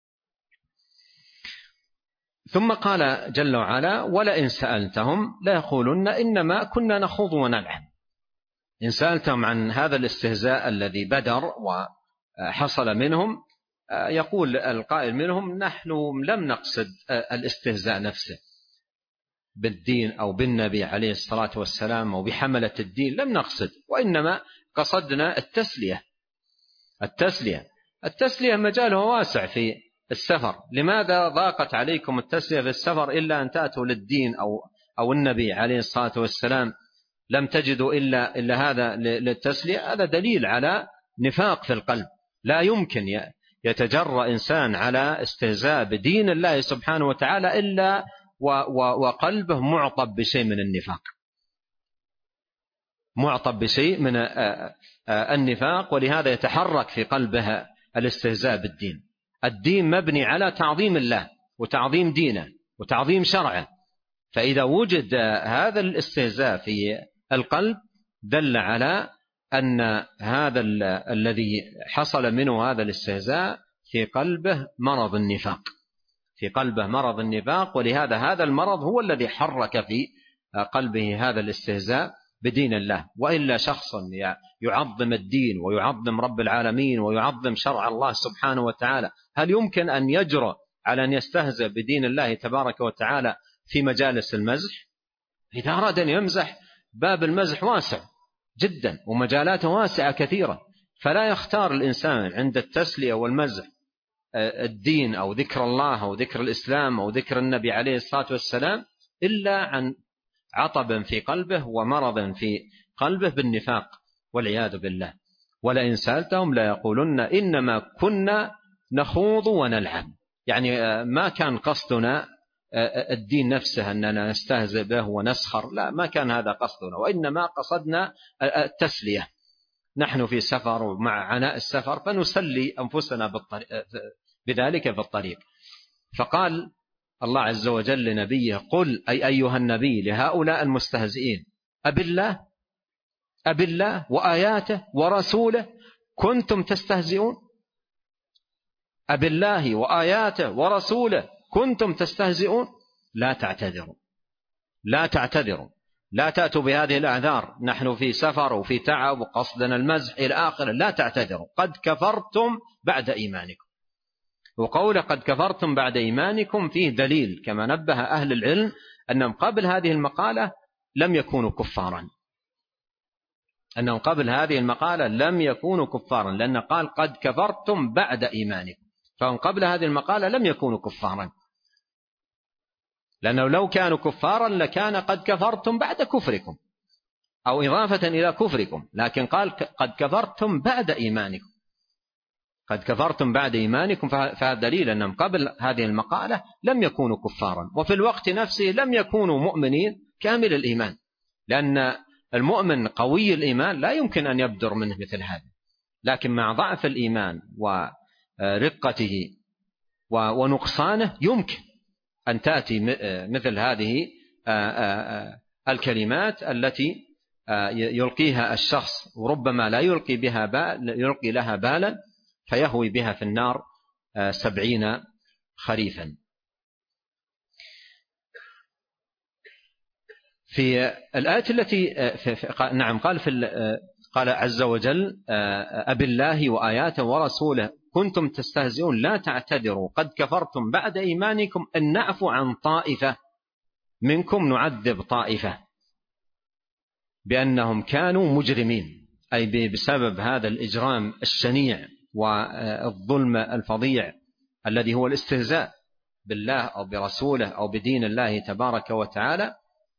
[SPEAKER 1] ثم قال جل وعلا: ولئن سألتهم ليقولن إنما كنا نخوض ونلعب. إن سألتهم عن هذا الاستهزاء الذي بدر وحصل منهم، يقول القائل منهم: نحن لم نقصد الاستهزاء نفسه بالدين أو بالنبي عليه الصلاة والسلام أو بحملة الدين، لم نقصد، وإنما قصدنا التسلية. التسلية التسلية مجاله واسع في السفر. لماذا ضاقت عليكم التسلية في السفر إلا أن تأتوا للدين أو أو النبي عليه الصلاة والسلام؟ لم تجدوا إلا إلا هذا للتسلية. هذا دليل على نفاق في القلب. لا يمكن يتجرأ إنسان على استهزاء بدين الله سبحانه وتعالى إلا وقلبه معطب بشيء من النفاق، معطب بشيء من النفاق، ولهذا يتحرك في قلبها الاستهزاء بالدين. الدين مبني على تعظيم الله وتعظيم دينه وتعظيم شرعه، فإذا وجد هذا الاستهزاء في القلب دل على أن هذا الذي حصل منه هذا الاستهزاء في قلبه مرض النفاق، في قلبه مرض النفاق، ولهذا هذا المرض هو الذي حرك في قلبه هذا الاستهزاء بدين الله. وإلا شخص يعظم الدين ويعظم رب العالمين ويعظم شرع الله سبحانه وتعالى، هل يمكن أن يجرؤ على أن يستهزئ بدين الله تبارك وتعالى في مجالس المزح؟ إذا أراد أن يمزح باب المزح واسع جدا ومجالاته واسعة كثيرة، فلا يختار الإنسان عند التسلية والمزح الدين أو ذكر الله أو ذكر الإسلام أو ذكر النبي عليه الصلاة والسلام إلا عن عطب في قلبه ومرض في قلبه بالنفاق والعياذ بالله. ولئن سألتهم لا يقولن إنما كنا نخوض ونلعب، يعني ما كان قصدنا الدين نفسه أننا نستهزئ به ونسخر، لا، ما كان هذا قصدنا، وإنما قصدنا التسلية. نحن في سفر ومع عناء السفر فنسلي أنفسنا بذلك في الطريق. فقال الله عز وجل لنبيه: قل أي أيها النبي لهؤلاء المستهزئين: أبالله أبالله وآياته ورسوله كنتم تستهزئون؟ أبالله وآياته ورسوله كنتم تستهزئون؟ لا تعتذروا، لا تعتذروا، لا تأتوا بهذه الأعذار، نحن في سفر وفي تعب وقصدنا المزح إلى آخره، لا تعتذروا، قد كفرتم بعد إيمانكم. وقول قد كفرتم بعد إيمانكم فيه دليل كما نبه أهل العلم أنهم قبل هذه المقالة لم يكونوا كفارا، أنهم قبل هذه المقالة لم يكونوا كفارا، لأن قال قد كفرتم بعد إيمانكم، فهم قبل هذه المقالة لم يكونوا كفارا، لأنه لو كانوا كفارا لكان قد كفرتم بعد كفركم أو إضافة إلى كفركم، لكن قال قد كفرتم بعد إيمانكم، قد كفرتم بعد إيمانكم، فهذا دليل أنهم قبل هذه المقالة لم يكونوا كفارا، وفي الوقت نفسه لم يكونوا مؤمنين كامل الإيمان، لأن المؤمن قوي الإيمان لا يمكن أن يبدر منه مثل هذا، لكن مع ضعف الإيمان ورقته ونقصانه يمكن أن تأتي مثل هذه الكلمات التي يلقيها الشخص وربما لا يلقي بها بال يلقي لها بالا فيهوي بها في النار سبعين خريفا. في الآية التي نعم قال في قال عز وجل أبي الله وآياته ورسوله كنتم تستهزئون لا تعتذروا قد كفرتم بعد إيمانكم أن نعفو عن طائفة منكم نعذب طائفة بأنهم كانوا مجرمين، أي بسبب هذا الإجرام الشنيع والظلم الفظيع الذي هو الاستهزاء بالله أو برسوله أو بدين الله تبارك وتعالى.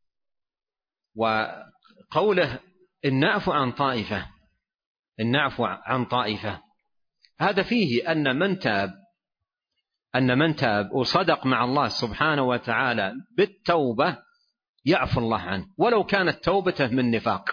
[SPEAKER 1] وقوله إن نعفو عن طائفة إن نعفو عن طائفة هذا فيه أن من تاب أن من تاب وصدق مع الله سبحانه وتعالى بالتوبة يعفو الله عنه، ولو كانت توبته من نفاق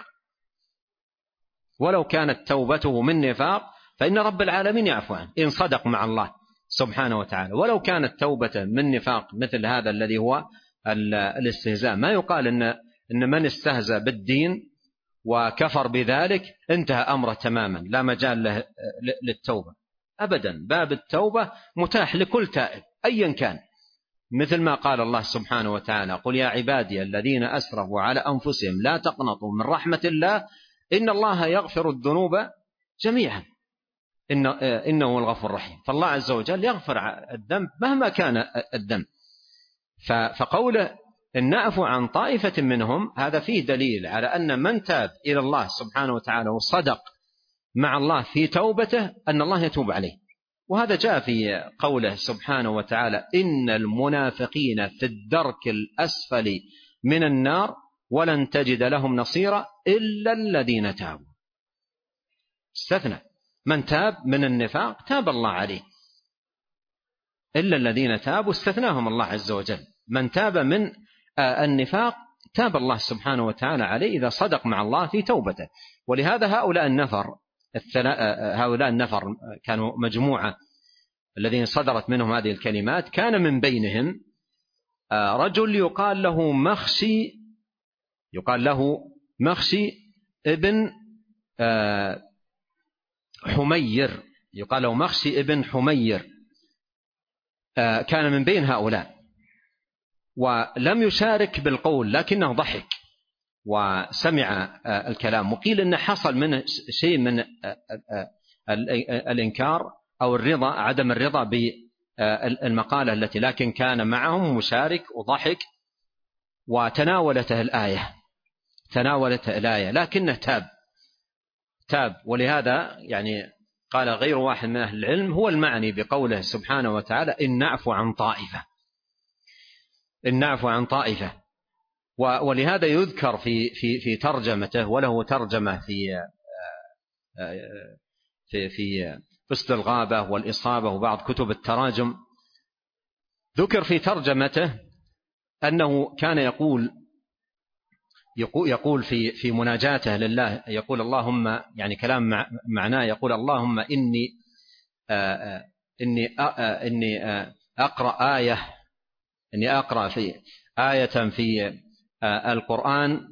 [SPEAKER 1] ولو كانت توبته من نفاق فإن رب العالمين يعفو عنه إن صدق مع الله سبحانه وتعالى، ولو كانت توبته من نفاق مثل هذا الذي هو الاستهزاء. ما يقال إن إن من استهزأ بالدين وكفر بذلك انتهى أمره تماما لا مجال له للتوبة أبدا، باب التوبة متاح لكل تائب أيا كان، مثل ما قال الله سبحانه وتعالى قل يا عبادي الذين أسرفوا على أنفسهم لا تقنطوا من رحمة الله إن الله يغفر الذنوب جميعا إن إنه هو الغفور الرحيم. فالله عز وجل يغفر الذنب مهما كان الذنب. فقوله إن نعفو عن طائفة منهم هذا فيه دليل على أن من تاب إلى الله سبحانه وتعالى وصدق مع الله في توبته أن الله يتوب عليه، وهذا جاء في قوله سبحانه وتعالى إن المنافقين في الدرك الأسفل من النار ولن تجد لهم نصيرا إلا الذين تابوا. استثنى من تاب من النفاق تاب الله عليه، إلا الذين تابوا استثناهم الله عز وجل. من تاب من النفاق تاب الله سبحانه وتعالى عليه إذا صدق مع الله في توبته. ولهذا هؤلاء النفر هؤلاء النفر كانوا مجموعة الذين صدرت منهم هذه الكلمات، كان من بينهم رجل يقال له مخشي يقال له مخشي ابن حمير يقال له مخشي ابن حمير، كان من بين هؤلاء ولم يشارك بالقول لكنه ضحك وسمع الكلام، وقيل إن حصل منه شيء من الإنكار أو الرضا عدم الرضا بالمقالة التي، لكن كان معهم مشارك وضحك وتناولته الآية تناولته الآية لكنه تاب تاب ولهذا يعني قال غير واحد من أهل العلم هو المعني بقوله سبحانه وتعالى إن نعفو عن طائفة إن نعفو عن طائفة. ولهذا يذكر في في في ترجمته، وله ترجمة في في في فسد الغابة والإصابة وبعض كتب التراجم، ذكر في ترجمته أنه كان يقول يقول في في مناجاته لله يقول اللهم يعني كلام معناه يقول اللهم إني إني إني أقرأ آية إني أقرأ في آية في القرآن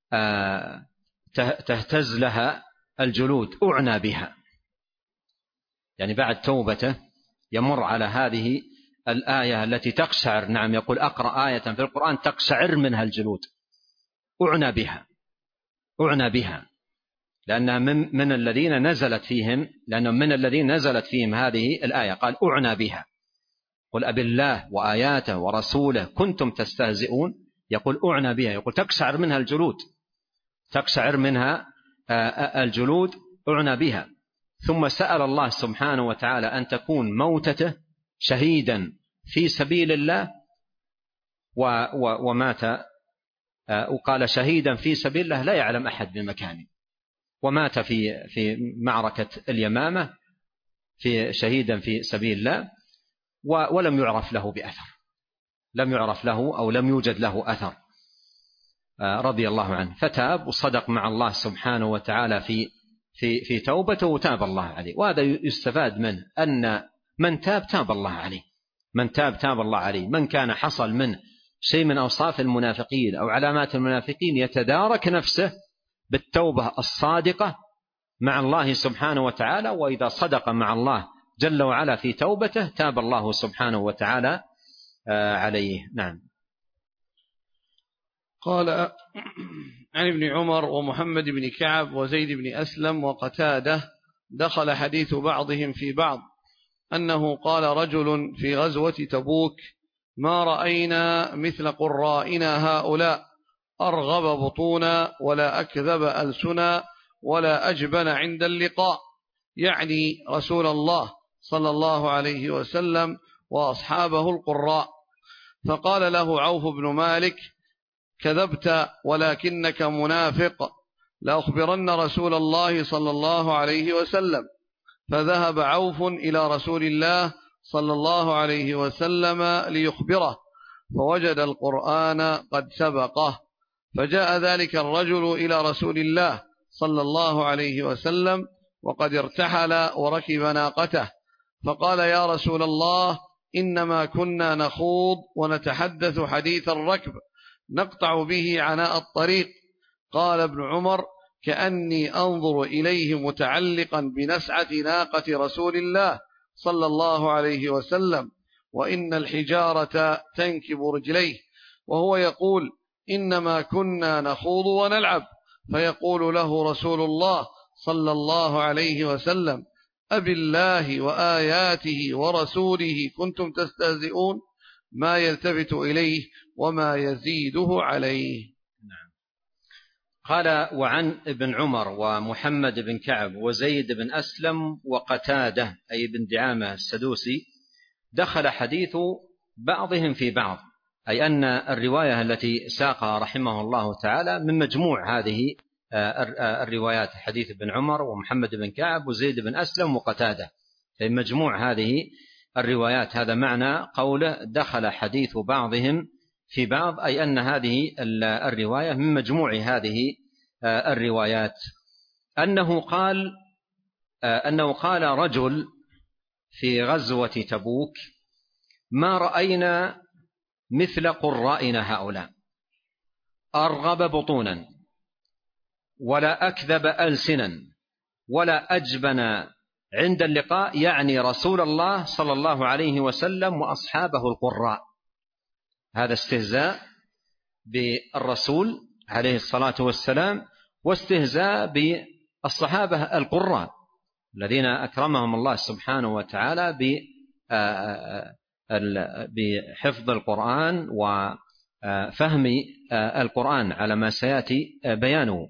[SPEAKER 1] تهتز لها الجلود أعنى بها، يعني بعد توبته يمر على هذه الآية التي تقشعر، نعم يقول أقرأ آية في القرآن تقشعر منها الجلود أعنى بها أعنى بها لأنها من, من الذين نزلت فيهم لأنهم من الذين نزلت فيهم هذه الآية. قال أعنى بها قل أبي الله وآياته ورسوله كنتم تستهزئون، يقول أعنى بها يقول تقشعر منها الجلود تقشعر منها الجلود أعنى بها. ثم سأل الله سبحانه وتعالى أن تكون موتته شهيدا في سبيل الله ومات وقال شهيدا في سبيل الله لا يعلم أحد بمكانه، ومات في في معركة اليمامة في شهيدا في سبيل الله ولم يعرف له بأثر، لم يعرف له أو لم يوجد له أثر رضي الله عنه، فتاب وصدق مع الله سبحانه وتعالى في في في توبته وتاب الله عليه. وهذا يستفاد منه أن من تاب تاب الله عليه، من تاب تاب الله عليه. من كان حصل منه شيء من أوصاف المنافقين أو علامات المنافقين يتدارك نفسه بالتوبة الصادقة مع الله سبحانه وتعالى، وإذا صدق مع الله جل وعلا في توبته تاب الله سبحانه وتعالى عليه. نعم.
[SPEAKER 2] قال عن ابن عمر ومحمد بن كعب وزيد بن أسلم وقتادة دخل حديث بعضهم في بعض أنه قال رجل في غزوة تبوك: ما رأينا مثل قرائنا هؤلاء، أرغب بطونا ولا أكذب ألسنا ولا أجبن عند اللقاء، يعني رسول الله صلى الله عليه وسلم وأصحابه القراء. فقال له عوف بن مالك: كذبت ولكنك منافق، لأخبرن رسول الله صلى الله عليه وسلم. فذهب عوف إلى رسول الله صلى الله عليه وسلم ليخبره، فوجد القرآن قد سبقه، فجاء ذلك الرجل إلى رسول الله صلى الله عليه وسلم وقد ارتحل وركب ناقته، فقال: يا رسول الله، إنما كنا نخوض ونتحدث حديث الركب نقطع به عناء الطريق. قال ابن عمر: كأني أنظر إليه متعلقا بنسعة ناقة رسول الله صلى الله عليه وسلم، وإن الحجارة تنكب رجليه، وهو يقول: إنما كنا نخوض ونلعب. فيقول له رسول الله صلى الله عليه وسلم: أبالله وآياته ورسوله كنتم تستهزئون؟ ما يلتفت إليه وما يزيده عليه.
[SPEAKER 1] نعم. قال: وعن ابن عمر ومحمد بن كعب وزيد بن أسلم وقتادة أي بن دعامة السدوسي دخل حديث بعضهم في بعض، أي أن الرواية التي ساقها رحمه الله تعالى من مجموع هذه الروايات، حديث ابن عمر ومحمد بن كعب وزيد بن أسلم وقتادة، في مجموع هذه الروايات. هذا معنى قوله دخل حديث بعضهم في بعض، أي أن هذه الرواية من مجموع هذه الروايات. أنه قال أنه قال رجل في غزوة تبوك: ما رأينا مثل قرائنا هؤلاء، أرغب بطونا ولا أكذب ألسنا ولا أجبن عند اللقاء، يعني رسول الله صلى الله عليه وسلم وأصحابه القراء. هذا استهزاء بالرسول عليه الصلاة والسلام، واستهزاء بالصحابة القراء الذين أكرمهم الله سبحانه وتعالى بحفظ القرآن وفهم القرآن على ما سيأتي بيانه.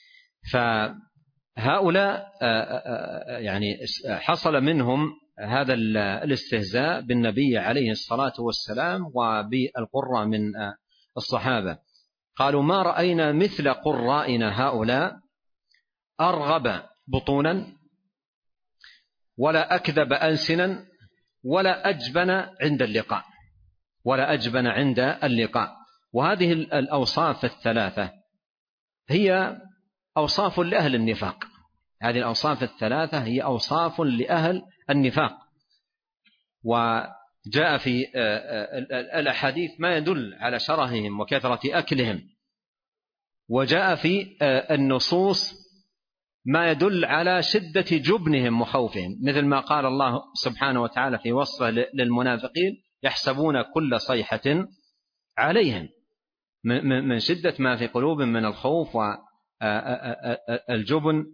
[SPEAKER 1] فهؤلاء يعني حصل منهم هذا الاستهزاء بالنبي عليه الصلاة والسلام وبالقراء من الصحابة. قالوا: ما رأينا مثل قرائنا هؤلاء، أرغب بطونا ولا أكذب ألسنا ولا أجبن عند اللقاء ولا أجبن عند اللقاء. وهذه الأوصاف الثلاثة هي أوصاف لأهل النفاق. هذه الأوصاف الثلاثة هي أوصاف لأهل النفاق، وجاء في الأحاديث ما يدل على شرههم وكثرة أكلهم، وجاء في النصوص ما يدل على شدة جبنهم وخوفهم، مثل ما قال الله سبحانه وتعالى في وصفه للمنافقين: يحسبون كل صيحة عليهم، من شدة ما في قلوبهم من الخوف والجبن.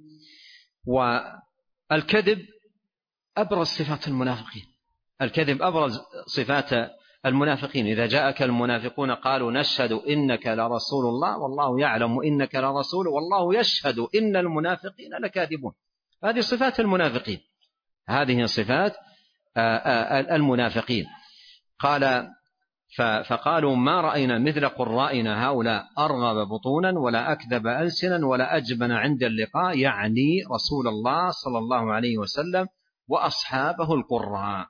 [SPEAKER 1] والكذب أبرز صفات المنافقين، الكذب أبرز صفات المنافقين. إذا جاءك المنافقون قالوا: نشهد إنك لرسول الله والله يعلم إنك لرسول والله يشهد إن المنافقين لكاذبون. هذه صفات المنافقين، هذه صفات المنافقين. قال: فقالوا ما رأينا مثل قرائنا هؤلاء أرغب بطونا ولا أكذب ألسنا ولا أجبن عند اللقاء، يعني رسول الله صلى الله عليه وسلم وأصحابه القراء.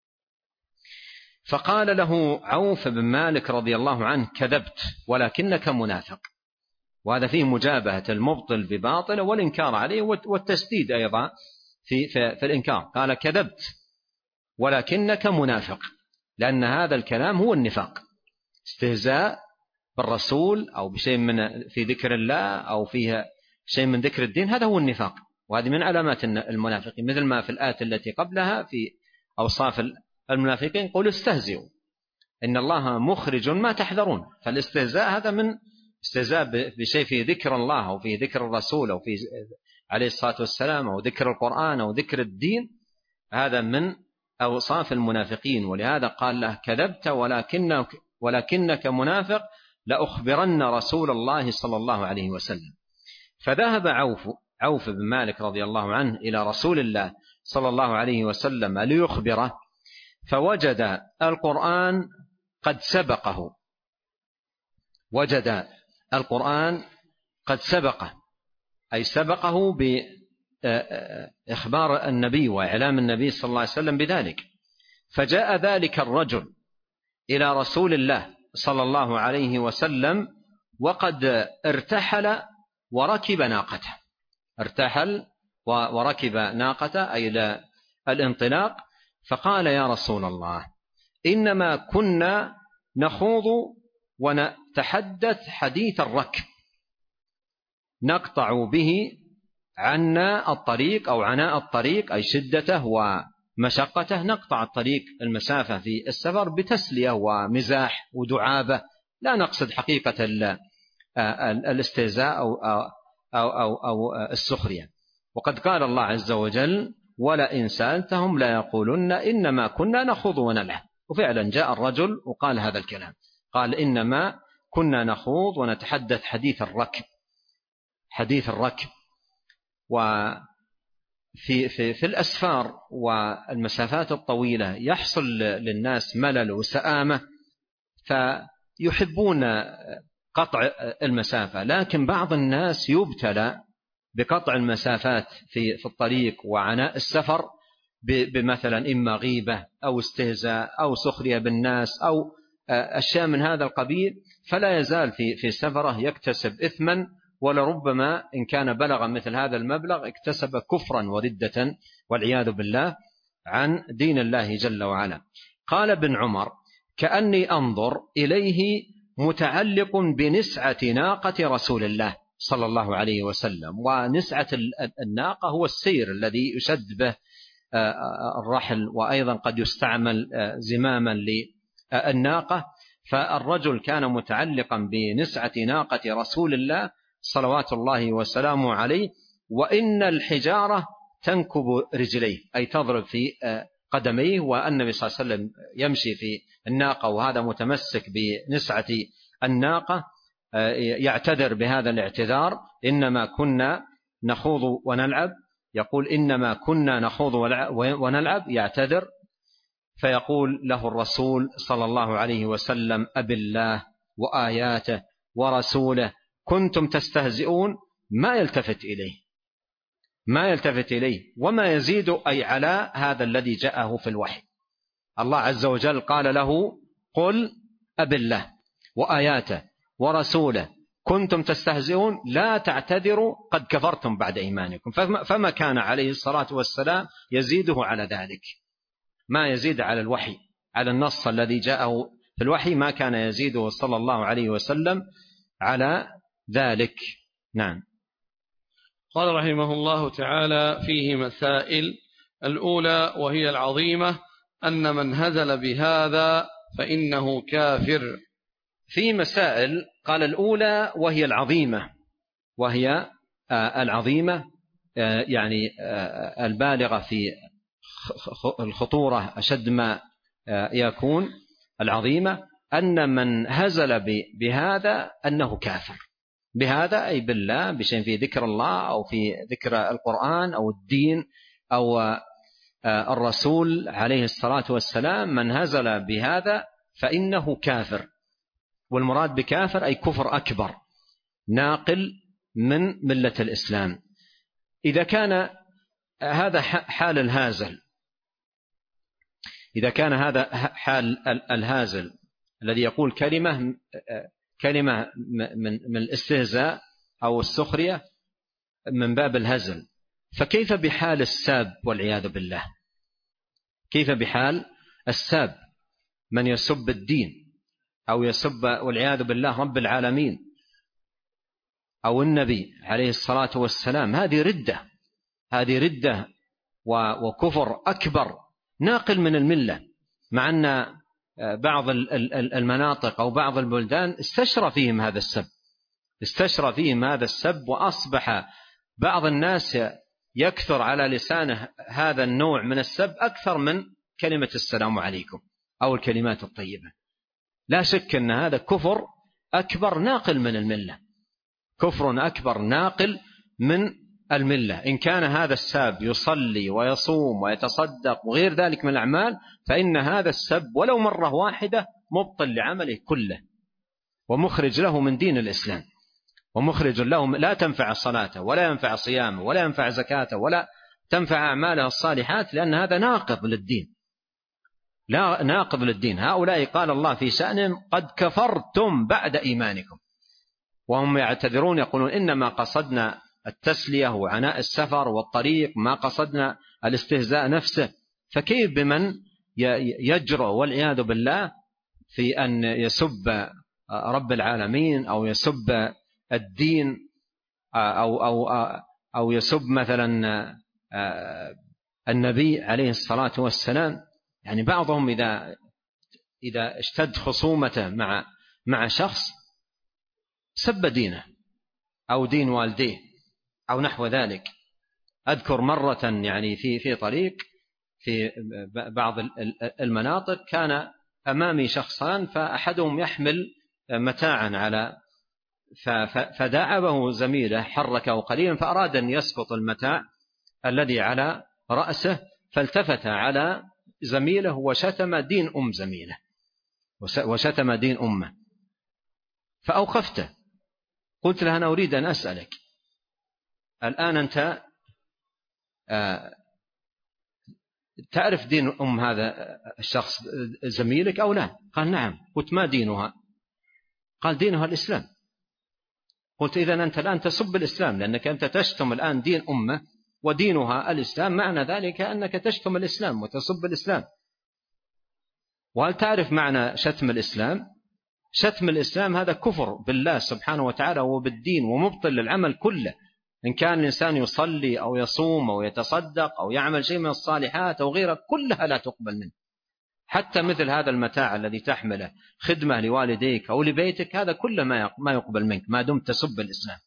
[SPEAKER 1] فقال له عوف بن مالك رضي الله عنه كذبت ولكنك منافق. وهذا فيه مجابهة المبطل بباطل والإنكار عليه والتسديد أيضا في, في, في الإنكار. قال كذبت ولكنك منافق، لأن هذا الكلام هو النفاق، استهزاء بالرسول أو بشيء من في ذكر الله أو فيها شيء من ذكر الدين، هذا هو النفاق، وهذه من علامات المنافقين، مثل ما في الآية التي قبلها في أوصاف المنافقين قل استهزئوا إن الله مخرج ما تحذرون. فالاستهزاء هذا من استهزاء بشيء في ذكر الله أو في ذكر الرسول أو في عليه الصلاة والسلام أو ذكر القرآن أو ذكر الدين، هذا من أوصاف المنافقين. ولهذا قال له كذبت ولكنك, ولكنك منافق لأخبرن رسول الله صلى الله عليه وسلم. فذهب عوف عوف بن مالك رضي الله عنه إلى رسول الله صلى الله عليه وسلم ليخبره، فوجد القرآن قد سبقه، وجد القرآن قد سبقه أي سبقه بإخبار النبي وإعلام النبي صلى الله عليه وسلم بذلك. فجاء ذلك الرجل إلى رسول الله صلى الله عليه وسلم وقد ارتحل وركب ناقته، ارتحل وركب ناقته أي إلى الانطلاق. فقال يا رسول الله إنما كنا نخوض ونتحدث حديث الركب، نقطع به عنا الطريق أو عناء الطريق أي شدته ومشقته، نقطع الطريق المسافة في السفر بتسلية ومزاح ودعابة، لا نقصد حقيقة الاستهزاء أو, أو, أو, أو السخرية. وقد قال الله عز وجل ولئن سألتهم لا يقولن إنما كنا نخوض ونلعب. وفعلا جاء الرجل وقال هذا الكلام، قال إنما كنا نخوض ونتحدث حديث الركب، حديث الركب. وفي في, في الأسفار والمسافات الطويلة يحصل للناس ملل وسآمة فيحبون قطع المسافة، لكن بعض الناس يبتلى بقطع المسافات في, في الطريق وعناء السفر بمثلا إما غيبة أو استهزاء أو سخرية بالناس أو أشياء من هذا القبيل، فلا يزال في, في سفره يكتسب إثما، ولربما إن كان بلغ مثل هذا المبلغ اكتسب كفرا وردة والعياذ بالله عن دين الله جل وعلا. قال ابن عمر كأني أنظر إليه متعلق بنسعة ناقة رسول الله صلى الله عليه وسلم. ونسعة الناقة هو السير الذي يشد به الرحل، وأيضا قد يستعمل زماما للناقة. فالرجل كان متعلقا بنسعة ناقة رسول الله صلوات الله وسلامه عليه، وإن الحجارة تنكب رجليه أي تضرب في قدميه، والنبي صلى الله عليه وسلم يمشي في الناقة وهذا متمسك بنسعة الناقة، يعتذر بهذا الاعتذار إنما كنا نخوض ونلعب، يقول إنما كنا نخوض ونلعب يعتذر، فيقول له الرسول صلى الله عليه وسلم أب الله وآياته ورسوله كنتم تستهزئون، ما يلتفت إليه ما يلتفت إليه وما يزيد أي على هذا الذي جاءه في الوحي. الله عز وجل قال له قل أب الله وآياته ورسوله كنتم تستهزئون لا تعتذروا قد كفرتم بعد إيمانكم. فما كان عليه الصلاة والسلام يزيده على ذلك، ما يزيد على الوحي، على النص الذي جاءه في الوحي ما كان يزيده صلى الله عليه وسلم على ذلك. نعم.
[SPEAKER 2] قال رحمه الله تعالى فيه مسائل. الأولى وهي العظيمة أن من هزل بهذا فإنه كافر.
[SPEAKER 1] في مسائل قال الأولى وهي العظيمة، وهي العظيمة يعني البالغة في الخطورة أشد ما يكون، العظيمة أن من هزل بهذا أنه كافر، بهذا أي بالله بشيء في ذكر الله أو في ذكر القرآن أو الدين أو الرسول عليه الصلاة والسلام، من هزل بهذا فإنه كافر. والمراد بكافر أي كفر أكبر ناقل من ملة الإسلام. إذا كان هذا حال الهازل إذا كان هذا حال الهازل الذي يقول كلمة كلمة من الاستهزاء أو السخرية من باب الهزل، فكيف بحال الساب والعياذ بالله؟ كيف بحال الساب من يسب الدين أو يسب والعياذ بالله رب العالمين أو النبي عليه الصلاة والسلام؟ هذه ردة هذه ردة وكفر أكبر ناقل من الملة، مع أن بعض المناطق أو بعض البلدان استشرى فيهم هذا السب استشرى فيهم هذا السب وأصبح بعض الناس يكثر على لسانه هذا النوع من السب أكثر من كلمة السلام عليكم أو الكلمات الطيبة. لا شك أن هذا كفر أكبر ناقل من الملة كفر أكبر ناقل من الملة. إن كان هذا الساب يصلي ويصوم ويتصدق وغير ذلك من الأعمال، فإن هذا السب ولو مرة واحدة مبطل لعمله كله ومخرج له من دين الإسلام، ومخرج له لا تنفع صلاته ولا ينفع صيامه ولا ينفع زكاته ولا تنفع أعماله الصالحات، لأن هذا ناقض للدين لا ناقض للدين. هؤلاء قال الله في شأنهم قد كفرتم بعد إيمانكم، وهم يعتذرون يقولون إنما قصدنا التسلية وعناء السفر والطريق ما قصدنا الاستهزاء نفسه. فكيف بمن يجرؤ والعياذ بالله في أن يسب رب العالمين أو يسب الدين أو, أو, أو يسب مثلا النبي عليه الصلاة والسلام؟ يعني بعضهم إذا, إذا اشتد خصومته مع, مع شخص سب دينه أو دين والديه أو نحو ذلك. أذكر مرة يعني في في طريق في بعض المناطق كان أمامي شخصان، فأحدهم يحمل متاعا على فداعبه زميله حركه قليلا فأراد أن يسقط المتاع الذي على رأسه، فالتفت على زميله وشتم دين أم زميله وشتم دين أمه. فأوقفته قلت له أنا أريد أن أسألك الآن أنت تعرف دين أم هذا الشخص زميلك أو لا؟ قال نعم. قلت ما دينها؟ قال دينها الإسلام. قلت إذن أنت الآن تسب الإسلام، لأنك أنت تشتم الآن دين أمه ودينها الإسلام، معنى ذلك أنك تشتم الإسلام وتسب الإسلام. وهل تعرف معنى شتم الإسلام؟ شتم الإسلام هذا كفر بالله سبحانه وتعالى وبالدين ومبطل للعمل كله، إن كان الإنسان يصلي أو يصوم أو يتصدق أو يعمل شيء من الصالحات أو غيره كلها لا تقبل منه. حتى مثل هذا المتاع الذي تحمله خدمة لوالديك أو لبيتك، هذا كله ما يقبل منك ما دمت تسب الإسلام.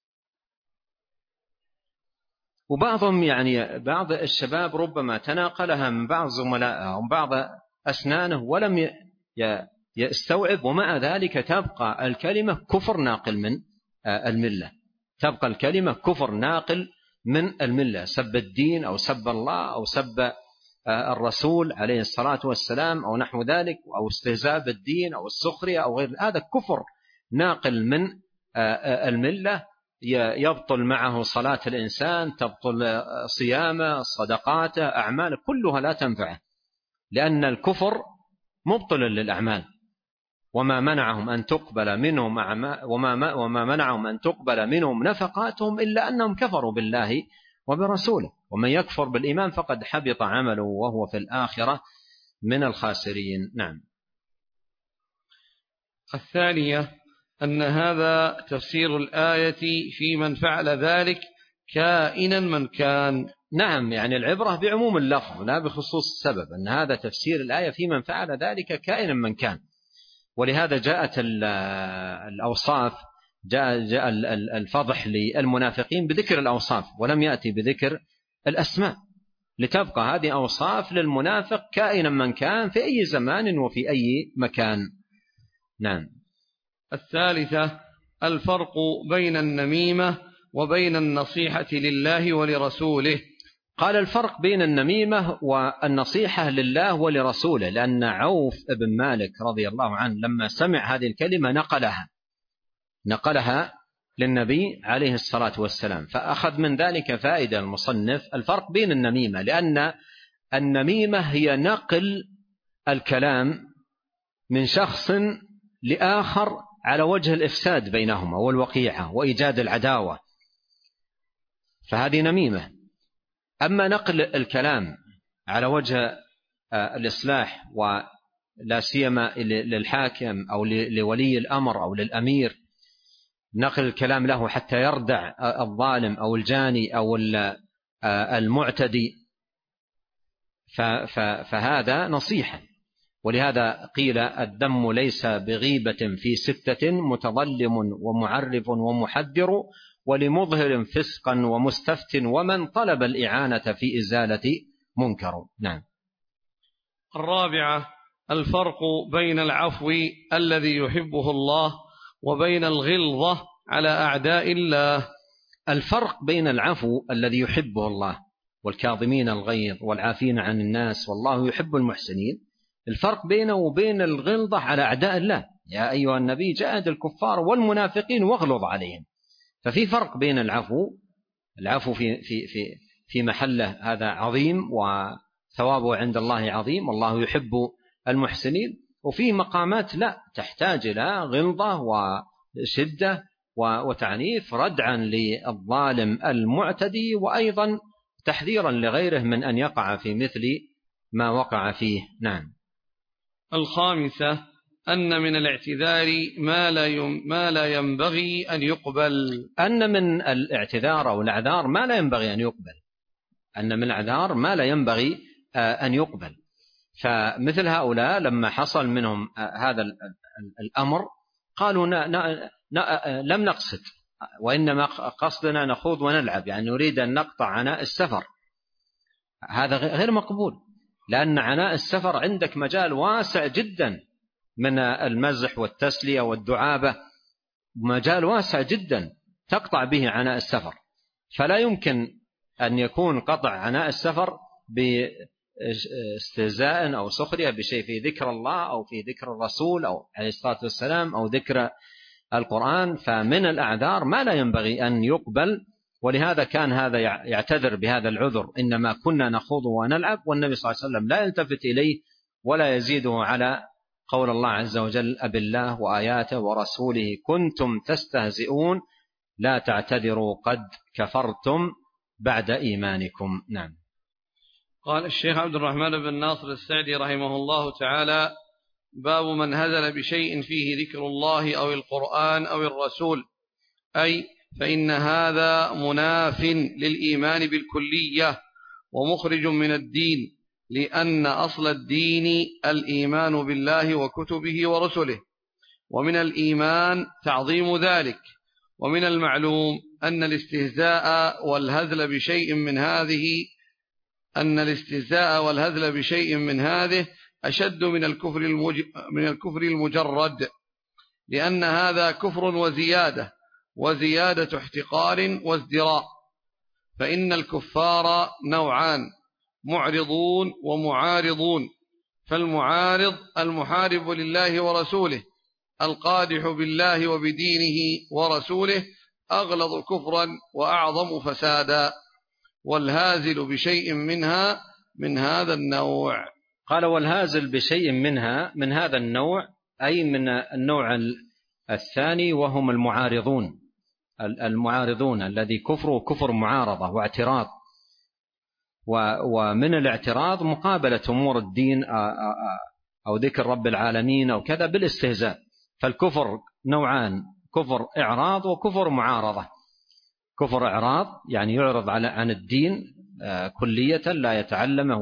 [SPEAKER 1] وبعضهم يعني بعض الشباب ربما تناقلها من بعض زملائه أو بعض أسنانه ولم يستوعب، ومع ذلك تبقى الكلمة كفر ناقل من الملة تبقى الكلمة كفر ناقل من الملة. سب الدين أو سب الله أو سب الرسول عليه الصلاة والسلام أو نحو ذلك، أو استهزاء بالدين أو السخرية أو غير هذا كفر ناقل من الملة، يبطل معه صلاة الإنسان، تبطل صيامه، صدقاته، أعماله كلها لا تنفعه، لأن الكفر مبطل للأعمال. وما منعهم أن تقبل منهم وما وما منعهم أن تقبل منهم نفقاتهم إلا أنهم كفروا بالله وبرسوله، ومن يكفر بالإيمان فقد حبط عمله وهو في الآخرة من الخاسرين. نعم.
[SPEAKER 2] الثانية أن هذا تفسير الآية في من فعل ذلك كائنا من كان.
[SPEAKER 1] نعم، يعني العبرة بعموم اللفظ لا بخصوص السبب، أن هذا تفسير الآية في من فعل ذلك كائنا من كان. ولهذا جاءت الأوصاف جاء, جاء الفضح للمنافقين بذكر الأوصاف ولم يأتي بذكر الأسماء، لتبقى هذه أوصاف للمنافق كائنا من كان في أي زمان وفي أي مكان. نعم.
[SPEAKER 2] الثالثة الفرق بين النميمة وبين النصيحة لله ولرسوله.
[SPEAKER 1] قال الفرق بين النميمة والنصيحة لله ولرسوله، لأن عوف بن مالك رضي الله عنه لما سمع هذه الكلمة نقلها نقلها للنبي عليه الصلاة والسلام، فأخذ من ذلك فائدة المصنف الفرق بين النميمة، لأن النميمة هي نقل الكلام من شخص لآخر على وجه الإفساد بينهما والوقيعة وإيجاد العداوة، فهذه نميمة. أما نقل الكلام على وجه الإصلاح ولا سيما للحاكم أو لولي الأمر أو للأمير، نقل الكلام له حتى يردع الظالم أو الجاني أو المعتدي، فهذا نصيحة. ولهذا قيل الذم ليس بغيبة في ستة متظلم ومعرف ومحذر ولمظهر فسقا ومستفت ومن طلب الإعانة في إزالة منكر. نعم.
[SPEAKER 2] الرابعة الفرق بين العفو الذي يحبه الله وبين الغلظة على أعداء الله.
[SPEAKER 1] الفرق بين العفو الذي يحبه الله والكاظمين الغيظ والعافين عن الناس والله يحب المحسنين، الفرق بينه وبين الغلظة على أعداء الله. يا أيها النبي جاهد الكفار والمنافقين واغلظ عليهم. ففي فرق بين العفو العفو في, في, في, في محله هذا عظيم وثوابه عند الله عظيم والله يحب المحسنين، وفي مقامات لا تحتاج إلى غلظة وشدة وتعنيف ردعا للظالم المعتدي، وأيضا تحذيرا لغيره من أن يقع في مثل ما وقع فيه. نعم.
[SPEAKER 2] الخامسة أن من الاعتذار ما لا ما لا ينبغي أن يقبل.
[SPEAKER 1] أن من الاعتذار أو الأعذار ما لا ينبغي أن يقبل أن من الأعذار ما لا ينبغي أن يقبل. فمثل هؤلاء لما حصل منهم هذا الأمر قالوا نا نا نا لم نقصد، وإنما قصدنا نخوض ونلعب، يعني نريد أن نقطع عناء السفر. هذا غير مقبول، لأن عناء السفر عندك مجال واسع جدا من المزح والتسلية والدعابة، مجال واسع جدا تقطع به عناء السفر، فلا يمكن أن يكون قطع عناء السفر باستهزاء أو سخرية بشيء في ذكر الله أو في ذكر الرسول أو عليه الصلاة والسلام أو ذكر القرآن. فمن الأعذار ما لا ينبغي أن يقبل، ولهذا كان هذا يعتذر بهذا العذر، إنما كنا نخوض ونلعب، والنبي صلى الله عليه وسلم لا يلتفت إليه ولا يزيده على قول الله عز وجل أبالله وآياته ورسوله كنتم تستهزئون لا تعتذروا قد كفرتم بعد إيمانكم. نعم.
[SPEAKER 2] قال الشيخ عبد الرحمن بن ناصر السعدي رحمه الله تعالى: باب من هزل بشيء فيه ذكر الله أو القرآن أو الرسول، أي فإن هذا مناف للإيمان بالكلية ومخرج من الدين، لأن أصل الدين الإيمان بالله وكتبه ورسله، ومن الإيمان تعظيم ذلك. ومن المعلوم أن الاستهزاء والهزل بشيء من هذه أن الاستهزاء والهزل بشيء من هذه أشد من الكفر المج... من الكفر المجرد، لأن هذا كفر وزيادة وزيادة احتقار وازدراء. فإن الكفار نوعان: معرضون ومعارضون. فالمعارض المحارب لله ورسوله القادح بالله وبدينه ورسوله أغلظ كفرا وأعظم فسادا، والهازل بشيء منها من هذا النوع.
[SPEAKER 1] قال: والهازل بشيء منها من هذا النوع، أي من النوع الثاني، وهم المعارضون المعارضون الذي كفره كفر معارضة واعتراض، ومن الاعتراض مقابلة أمور الدين أو ذكر رب العالمين أو كذا بالاستهزاء. فالكفر نوعان: كفر إعراض وكفر معارضة. كفر إعراض يعني يعرض عن الدين كلية لا يتعلمه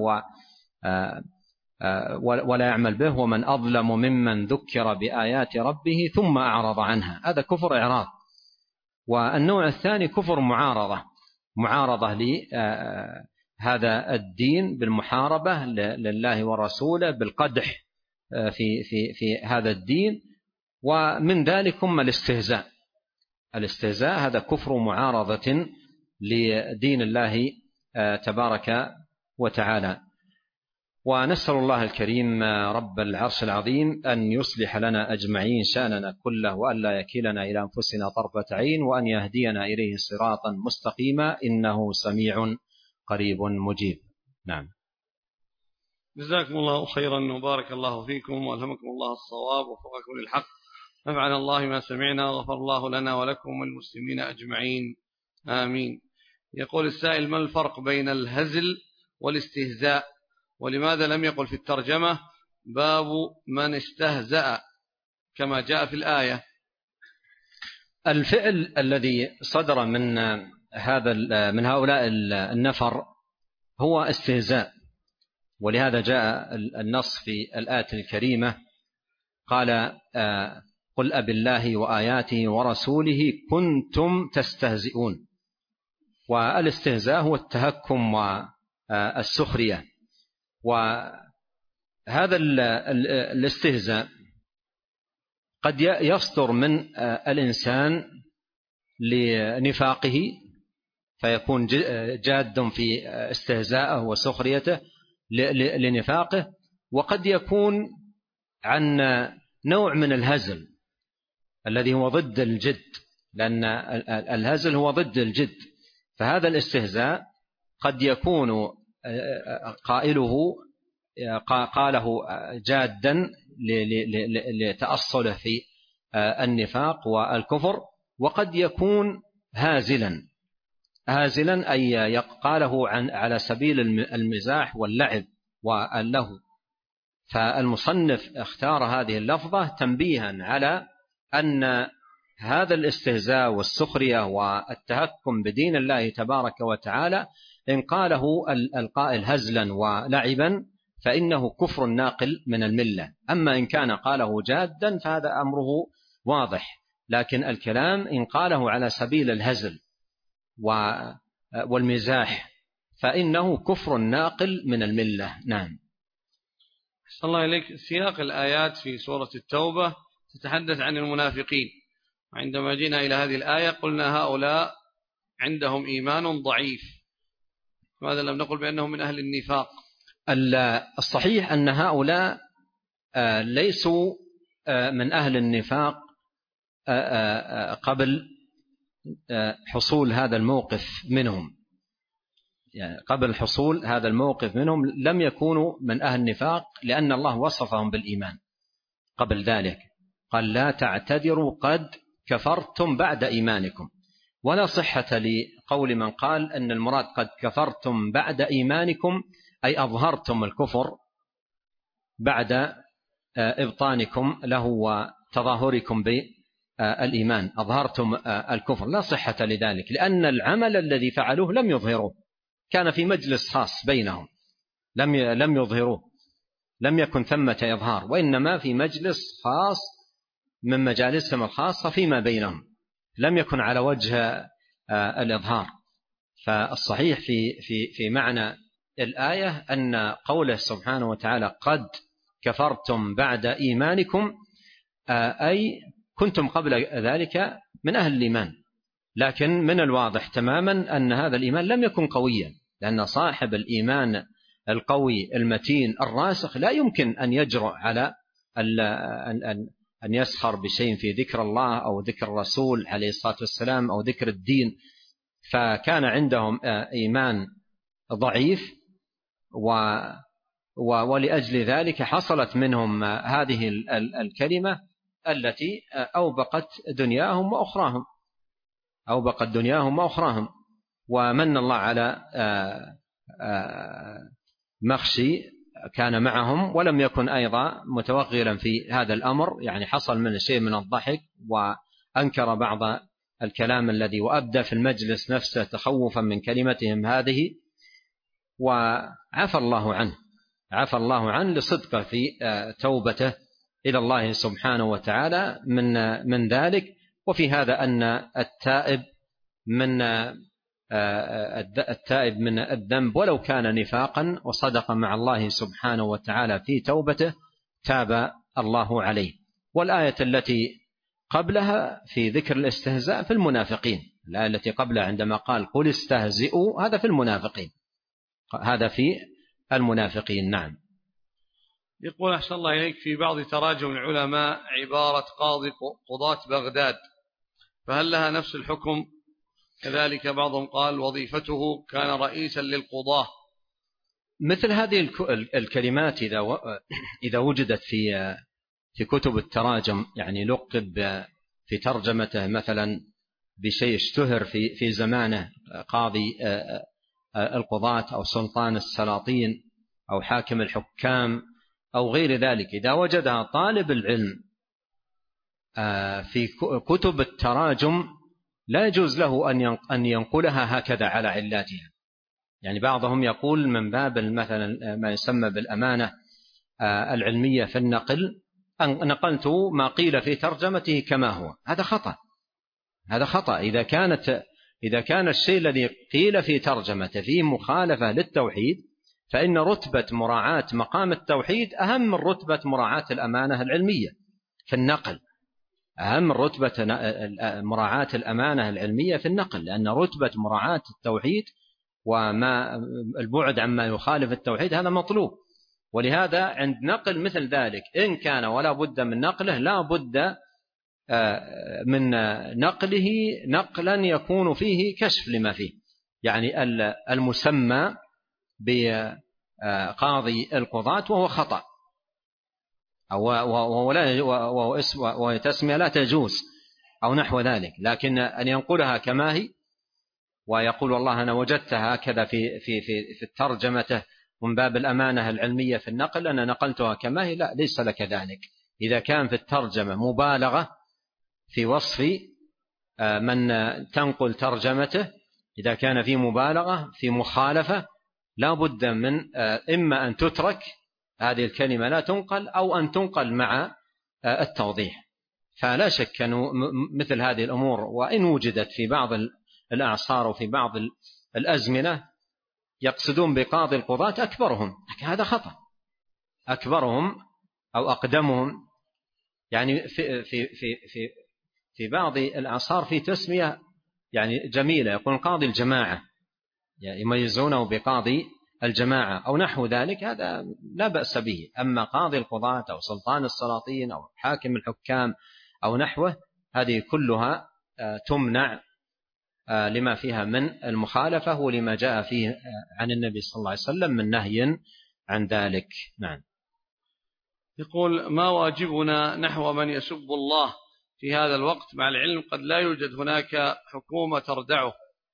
[SPEAKER 1] ولا يعمل به، ومن أظلم ممن ذكر بآيات ربه ثم أعرض عنها، هذا كفر إعراض. والنوع الثاني كفر معارضة، معارضة لهذا الدين بالمحاربة لله ورسوله، بالقدح في في في هذا الدين. ومن ذلك هم الاستهزاء. الاستهزاء هذا كفر معارضة لدين الله تبارك وتعالى. ونسأل الله الكريم رب العرش العظيم أن يصلح لنا أجمعين شأننا كله، وأن لا يكلنا إلى أنفسنا طرفة عين، وأن يهدينا إليه صراطا مستقيما، إنه سميع قريب مجيب. نعم.
[SPEAKER 2] جزاكم الله خيرا وبارك الله فيكم وألهمكم الله الصواب ووفقكم للحق، نفعنا الله ما سمعنا وغفر الله لنا ولكم والمسلمين أجمعين، آمين. يقول السائل: ما الفرق بين الهزل والاستهزاء، ولماذا لم يقل في الترجمة باب من استهزأ كما جاء في الآية؟
[SPEAKER 1] الفعل الذي صدر من هذا من هؤلاء النفر هو استهزاء، ولهذا جاء النص في الآية الكريمة قال: قل أبالله وآياته ورسوله كنتم تستهزئون. والاستهزاء هو التهكم والسخرية. وهذا الاستهزاء قد يصدر من الإنسان لنفاقه فيكون جاد في استهزاءه وسخريته لنفاقه، وقد يكون عن نوع من الهزل الذي هو ضد الجد، لأن الهزل هو ضد الجد. فهذا الاستهزاء قد يكون قائله قاله جادا لتأصله في النفاق والكفر، وقد يكون هازلا هازلا أي قاله على سبيل المزاح واللعب واللهو. فالمصنف اختار هذه اللفظة تنبيها على أن هذا الاستهزاء والسخرية والتهكم بدين الله تبارك وتعالى إن قاله القائل هزلا ولعبا فإنه كفر ناقل من الملة. أما إن كان قاله جادا فهذا أمره واضح، لكن الكلام إن قاله على سبيل الهزل والمزاح فإنه كفر ناقل من الملة. نعم.
[SPEAKER 2] صلى الله عليك. سياق الآيات في سورة التوبة تتحدث عن المنافقين، وعندما جينا إلى هذه الآية قلنا هؤلاء عندهم إيمان ضعيف، ماذا لم نقل بأنهم من أهل النفاق؟
[SPEAKER 1] الصحيح أن هؤلاء ليسوا من أهل النفاق قبل حصول هذا الموقف منهم، يعني قبل حصول هذا الموقف منهم لم يكونوا من أهل النفاق، لأن الله وصفهم بالإيمان قبل ذلك، قال: لا تعتذروا قد كفرتم بعد إيمانكم. ولا صحة لقول من قال أن المراد قد كفرتم بعد إيمانكم أي أظهرتم الكفر بعد إبطانكم له وتظاهركم بالإيمان، أظهرتم الكفر. لا صحة لذلك، لأن العمل الذي فعلوه لم يظهروه، كان في مجلس خاص بينهم، لم لم يظهروه، لم يكن ثمة إظهار، وإنما في مجلس خاص من مجالسهم الخاصة فيما بينهم، لم يكن على وجه الإظهار. فالصحيح في في في معنى الآية أن قوله سبحانه وتعالى قد كفرتم بعد إيمانكم أي كنتم قبل ذلك من أهل الإيمان، لكن من الواضح تماما أن هذا الإيمان لم يكن قويا، لأن صاحب الإيمان القوي المتين الراسخ لا يمكن أن يجرؤ على أن يسخر بشيء في ذكر الله أو ذكر الرسول عليه الصلاة والسلام أو ذكر الدين. فكان عندهم إيمان ضعيف، ولأجل ذلك حصلت منهم هذه الكلمة التي أوبقت دنياهم وأخراهم أوبقت دنياهم وأخراهم ومن الله على مخشي كان معهم ولم يكن أيضا متوغلا في هذا الأمر، يعني حصل من شيء من الضحك وأنكر بعض الكلام الذي وأبدى في المجلس نفسه تخوفا من كلمتهم هذه، وعفى الله عنه عفى الله عنه لصدقه في توبته إلى الله سبحانه وتعالى من من ذلك. وفي هذا أن التائب من التائب من الذنب ولو كان نفاقا وصدق مع الله سبحانه وتعالى في توبته تاب الله عليه. والآية التي قبلها في ذكر الاستهزاء في المنافقين، الآية التي قبلها عندما قال قل استهزئوا هذا في المنافقين، هذا في المنافقين. نعم.
[SPEAKER 2] يقول أحسن الله إليك: في بعض تراجم العلماء عبارة قاضي قضاة بغداد، فهل لها نفس الحكم؟ كذلك بعضهم قال وظيفته كان رئيسا للقضاة.
[SPEAKER 1] مثل هذه الكلمات إذا إذا وجدت في في كتب التراجم، يعني لقب في ترجمته مثلا بشيء اشتهر في في زمانه، قاضي القضاة أو سلطان السلاطين أو حاكم الحكام أو غير ذلك، إذا وجدها طالب العلم في كتب التراجم لا يجوز له أن ينقلها هكذا على علاتها. يعني بعضهم يقول من باب مثلا ما يسمى بالأمانة العلمية في النقل، أن نقلت ما قيل في ترجمته كما هو. هذا خطأ، هذا خطأ. إذا كانت إذا كان الشيء الذي قيل في ترجمته فيه مخالفة للتوحيد، فإن رتبة مراعاة مقام التوحيد أهم من رتبة مراعاة الأمانة العلمية في النقل، أهم من رتبة مراعاة الأمانة العلمية في النقل، لأن رتبة مراعاة التوحيد وما البعد عما يخالف التوحيد هذا مطلوب. ولهذا عند نقل مثل ذلك إن كان ولا بد من نقله، لا بد من نقله نقلا يكون فيه كشف لما فيه، يعني المسمى بقاضي القضاة وهو خطأ، وهو تسمية لا تجوز أو نحو ذلك، لكن أن ينقلها كما هي ويقول والله أنا وجدتها هكذا في في في في الترجمة من باب الأمانة العلمية في النقل أنا نقلتها كما هي، لا، ليس لك ذلك. إذا كان في الترجمة مبالغة في وصف من تنقل ترجمته، إذا كان في مبالغة في مخالفة، لا بد من إما أن تترك هذه الكلمة لا تنقل أو أن تنقل مع التوضيح. فلا شك أنه مثل هذه الأمور وإن وجدت في بعض الأعصار وفي بعض الأزمنة يقصدون بقاضي القضاة أكبرهم، لكن هذا خطأ. أكبرهم أو أقدمهم، يعني في في في في في بعض الأعصار في تسمية يعني جميلة، يقول قاضي الجماعة، يعني يميزونه بقاضي الجماعة أو نحو ذلك، هذا لا بأس به. أما قاضي القضاة أو سلطان السلاطين أو حاكم الحكام أو نحوه، هذه كلها تمنع لما فيها من المخالفة ولما جاء فيه عن النبي صلى الله عليه وسلم من نهي عن ذلك. نعم.
[SPEAKER 2] يقول ما واجبنا نحو من يسب الله في هذا الوقت مع العلم قد لا يوجد هناك حكومة تردعه؟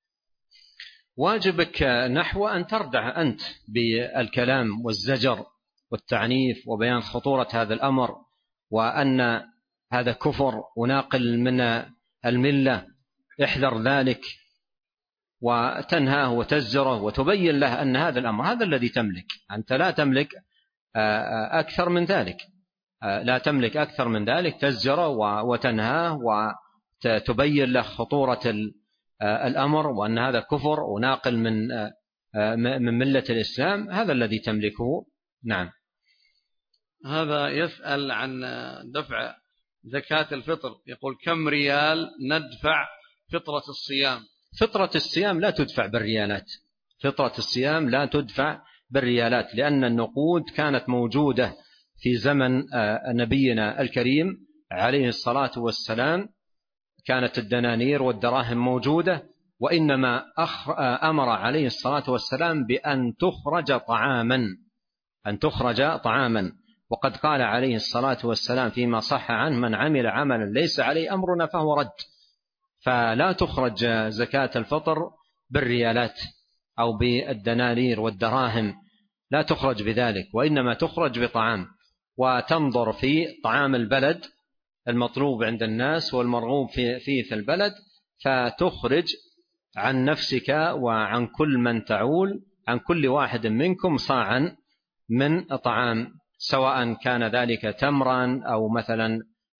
[SPEAKER 1] واجبك نحو أن تردع أنت بالكلام والزجر والتعنيف وبيان خطورة هذا الأمر، وأن هذا كفر وناقل من الملة، احذر ذلك وتنهاه وتزجره وتبين له أن هذا الأمر هذا الذي تملك. أنت لا تملك أكثر من ذلك، لا تملك أكثر من ذلك، تزجره وتنهاه وتبين له خطورة الأمر وأن هذا كفر وناقل من من ملة الإسلام، هذا الذي تملكه. نعم.
[SPEAKER 2] هذا يسأل عن دفع زكاة الفطر، يقول كم ريال ندفع فطرة الصيام؟
[SPEAKER 1] فطرة الصيام لا تدفع بالريالات، فطرة الصيام لا تدفع بالريالات، لأن النقود كانت موجودة في زمن نبينا الكريم عليه الصلاة والسلام، كانت الدنانير والدراهم موجودة، وإنما أمر عليه الصلاة والسلام بأن تخرج طعاما، أن تخرج طعاما، وقد قال عليه الصلاة والسلام فيما صح عنه من عمل عملا ليس عليه أمرنا فهو رد. فلا تخرج زكاة الفطر بالريالات أو بالدنانير والدراهم، لا تخرج بذلك، وإنما تخرج بطعام، وتنظر في طعام البلد المطلوب عند الناس والمرغوب فيه في البلد، فتخرج عن نفسك وعن كل من تعول، عن كل واحد منكم صاعا من طعام، سواء كان ذلك تمرا أو مثلا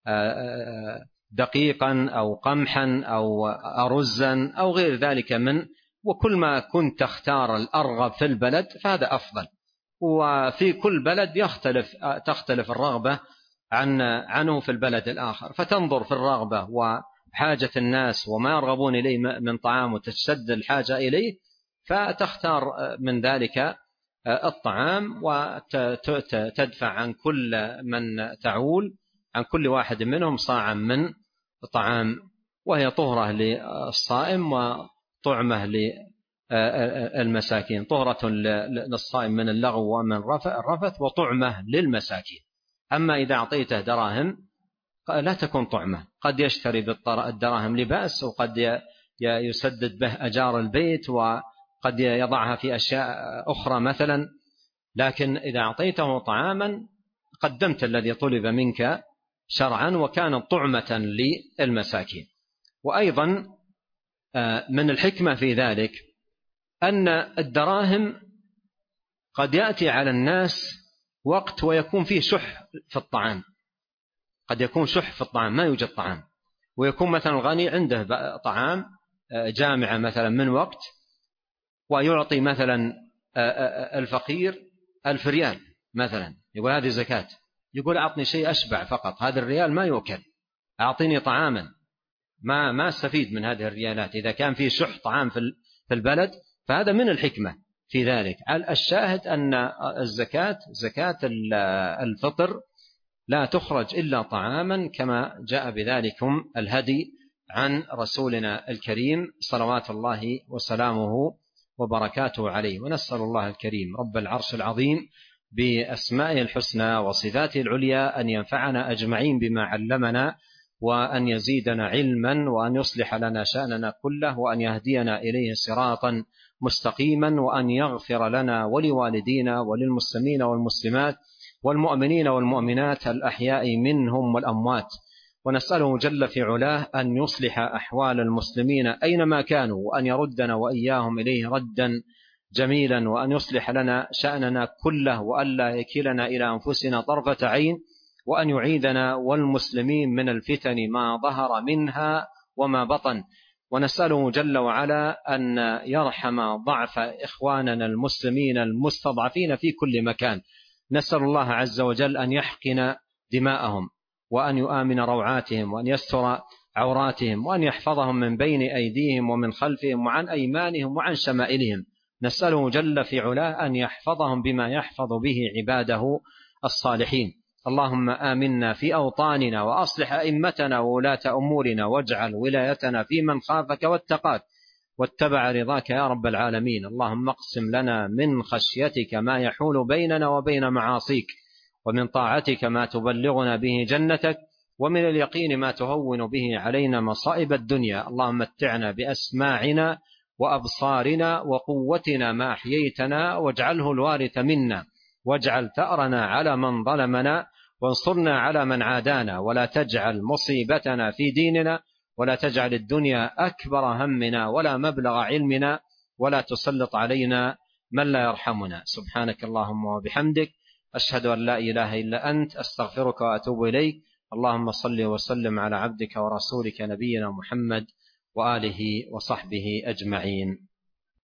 [SPEAKER 1] دقيقا أو قمحا أو أرزا أو غير ذلك من، وكل ما كنت تختار الأرغب في البلد فهذا أفضل. وفي كل بلد يختلف تختلف الرغبة عن عنه في البلد الآخر، فتنظر في الرغبة وحاجة الناس وما يرغبون إليه من طعام وتشتد الحاجة إليه، فتختار من ذلك الطعام وتدفع عن كل من تعول عن كل واحد منهم صاعا من طعام، وهي طهرة للصائم وطعمة للمساكين، طهرة للصائم من اللغو ومن الرفث وطعمة للمساكين. أما إذا أعطيته دراهم لا تكون طعمة، قد يشتري بالدراهم لباس، وقد يسدد به أجار البيت، وقد يضعها في أشياء أخرى مثلا، لكن إذا أعطيته طعاما قدمت الذي طلب منك شرعا وكانت طعمة للمساكين. وأيضا من الحكمة في ذلك أن الدراهم قد يأتي على الناس وقت ويكون فيه شح في الطعام، قد يكون شح في الطعام ما يوجد طعام، ويكون مثلا الغني عنده طعام جامعة مثلا من وقت، ويعطي مثلا الفقير ألف ريال مثلا، يقول هذه زكاة، يقول أعطني شيء أشبع فقط، هذا الريال ما يؤكل، أعطيني طعاما، ما ما استفيد من هذه الريالات. إذا كان في شح طعام في البلد فهذا من الحكمة في ذلك. الشاهد أن الزكاة زكاة الفطر لا تخرج إلا طعاما كما جاء بذلكم الهدي عن رسولنا الكريم صلوات الله وسلامه وبركاته عليه. ونسأل الله الكريم رب العرش العظيم بأسمائه الحسنى وصفاته العليا أن ينفعنا أجمعين بما علمنا، وأن يزيدنا علما، وأن يصلح لنا شأننا كله، وأن يهدينا إليه صراطا مستقيما، وأن يغفر لنا ولوالدينا وللمسلمين والمسلمات والمؤمنين والمؤمنات الأحياء منهم والأموات. ونسأله جل في علاه أن يصلح أحوال المسلمين أينما كانوا، وأن يردنا وإياهم إليه ردا جميلا، وأن يصلح لنا شأننا كله، وألا يكلنا إلى أنفسنا طرفة عين، وأن يعيدنا والمسلمين من الفتن ما ظهر منها وما بطن. ونسأله جل وعلا أن يرحم ضعف إخواننا المسلمين المستضعفين في كل مكان. نسأل الله عز وجل أن يحقن دماءهم، وأن يؤمن روعاتهم، وأن يستر عوراتهم، وأن يحفظهم من بين أيديهم ومن خلفهم وعن أيمانهم وعن شمائلهم. نسأله جل في علاه أن يحفظهم بما يحفظ به عباده الصالحين. اللهم آمنا في أوطاننا، وأصلح أئمتنا وولاة أمورنا، واجعل ولايتنا في من خافك واتقاك واتبع رضاك يا رب العالمين. اللهم اقسم لنا من خشيتك ما يحول بيننا وبين معاصيك، ومن طاعتك ما تبلغنا به جنتك، ومن اليقين ما تهون به علينا مصائب الدنيا. اللهم متعنا بأسماعنا وأبصارنا وقوتنا ما أحييتنا، واجعله الوارث منا، واجعل ثأرنا على من ظلمنا، وانصرنا على من عادانا، ولا تجعل مصيبتنا في ديننا، ولا تجعل الدنيا أكبر همنا ولا مبلغ علمنا، ولا تسلط علينا من لا يرحمنا. سبحانك اللهم وبحمدك، أشهد أن لا إله إلا أنت، أستغفرك وأتوب إليك. اللهم صل وسلم على عبدك ورسولك نبينا محمد وآله وصحبه أجمعين.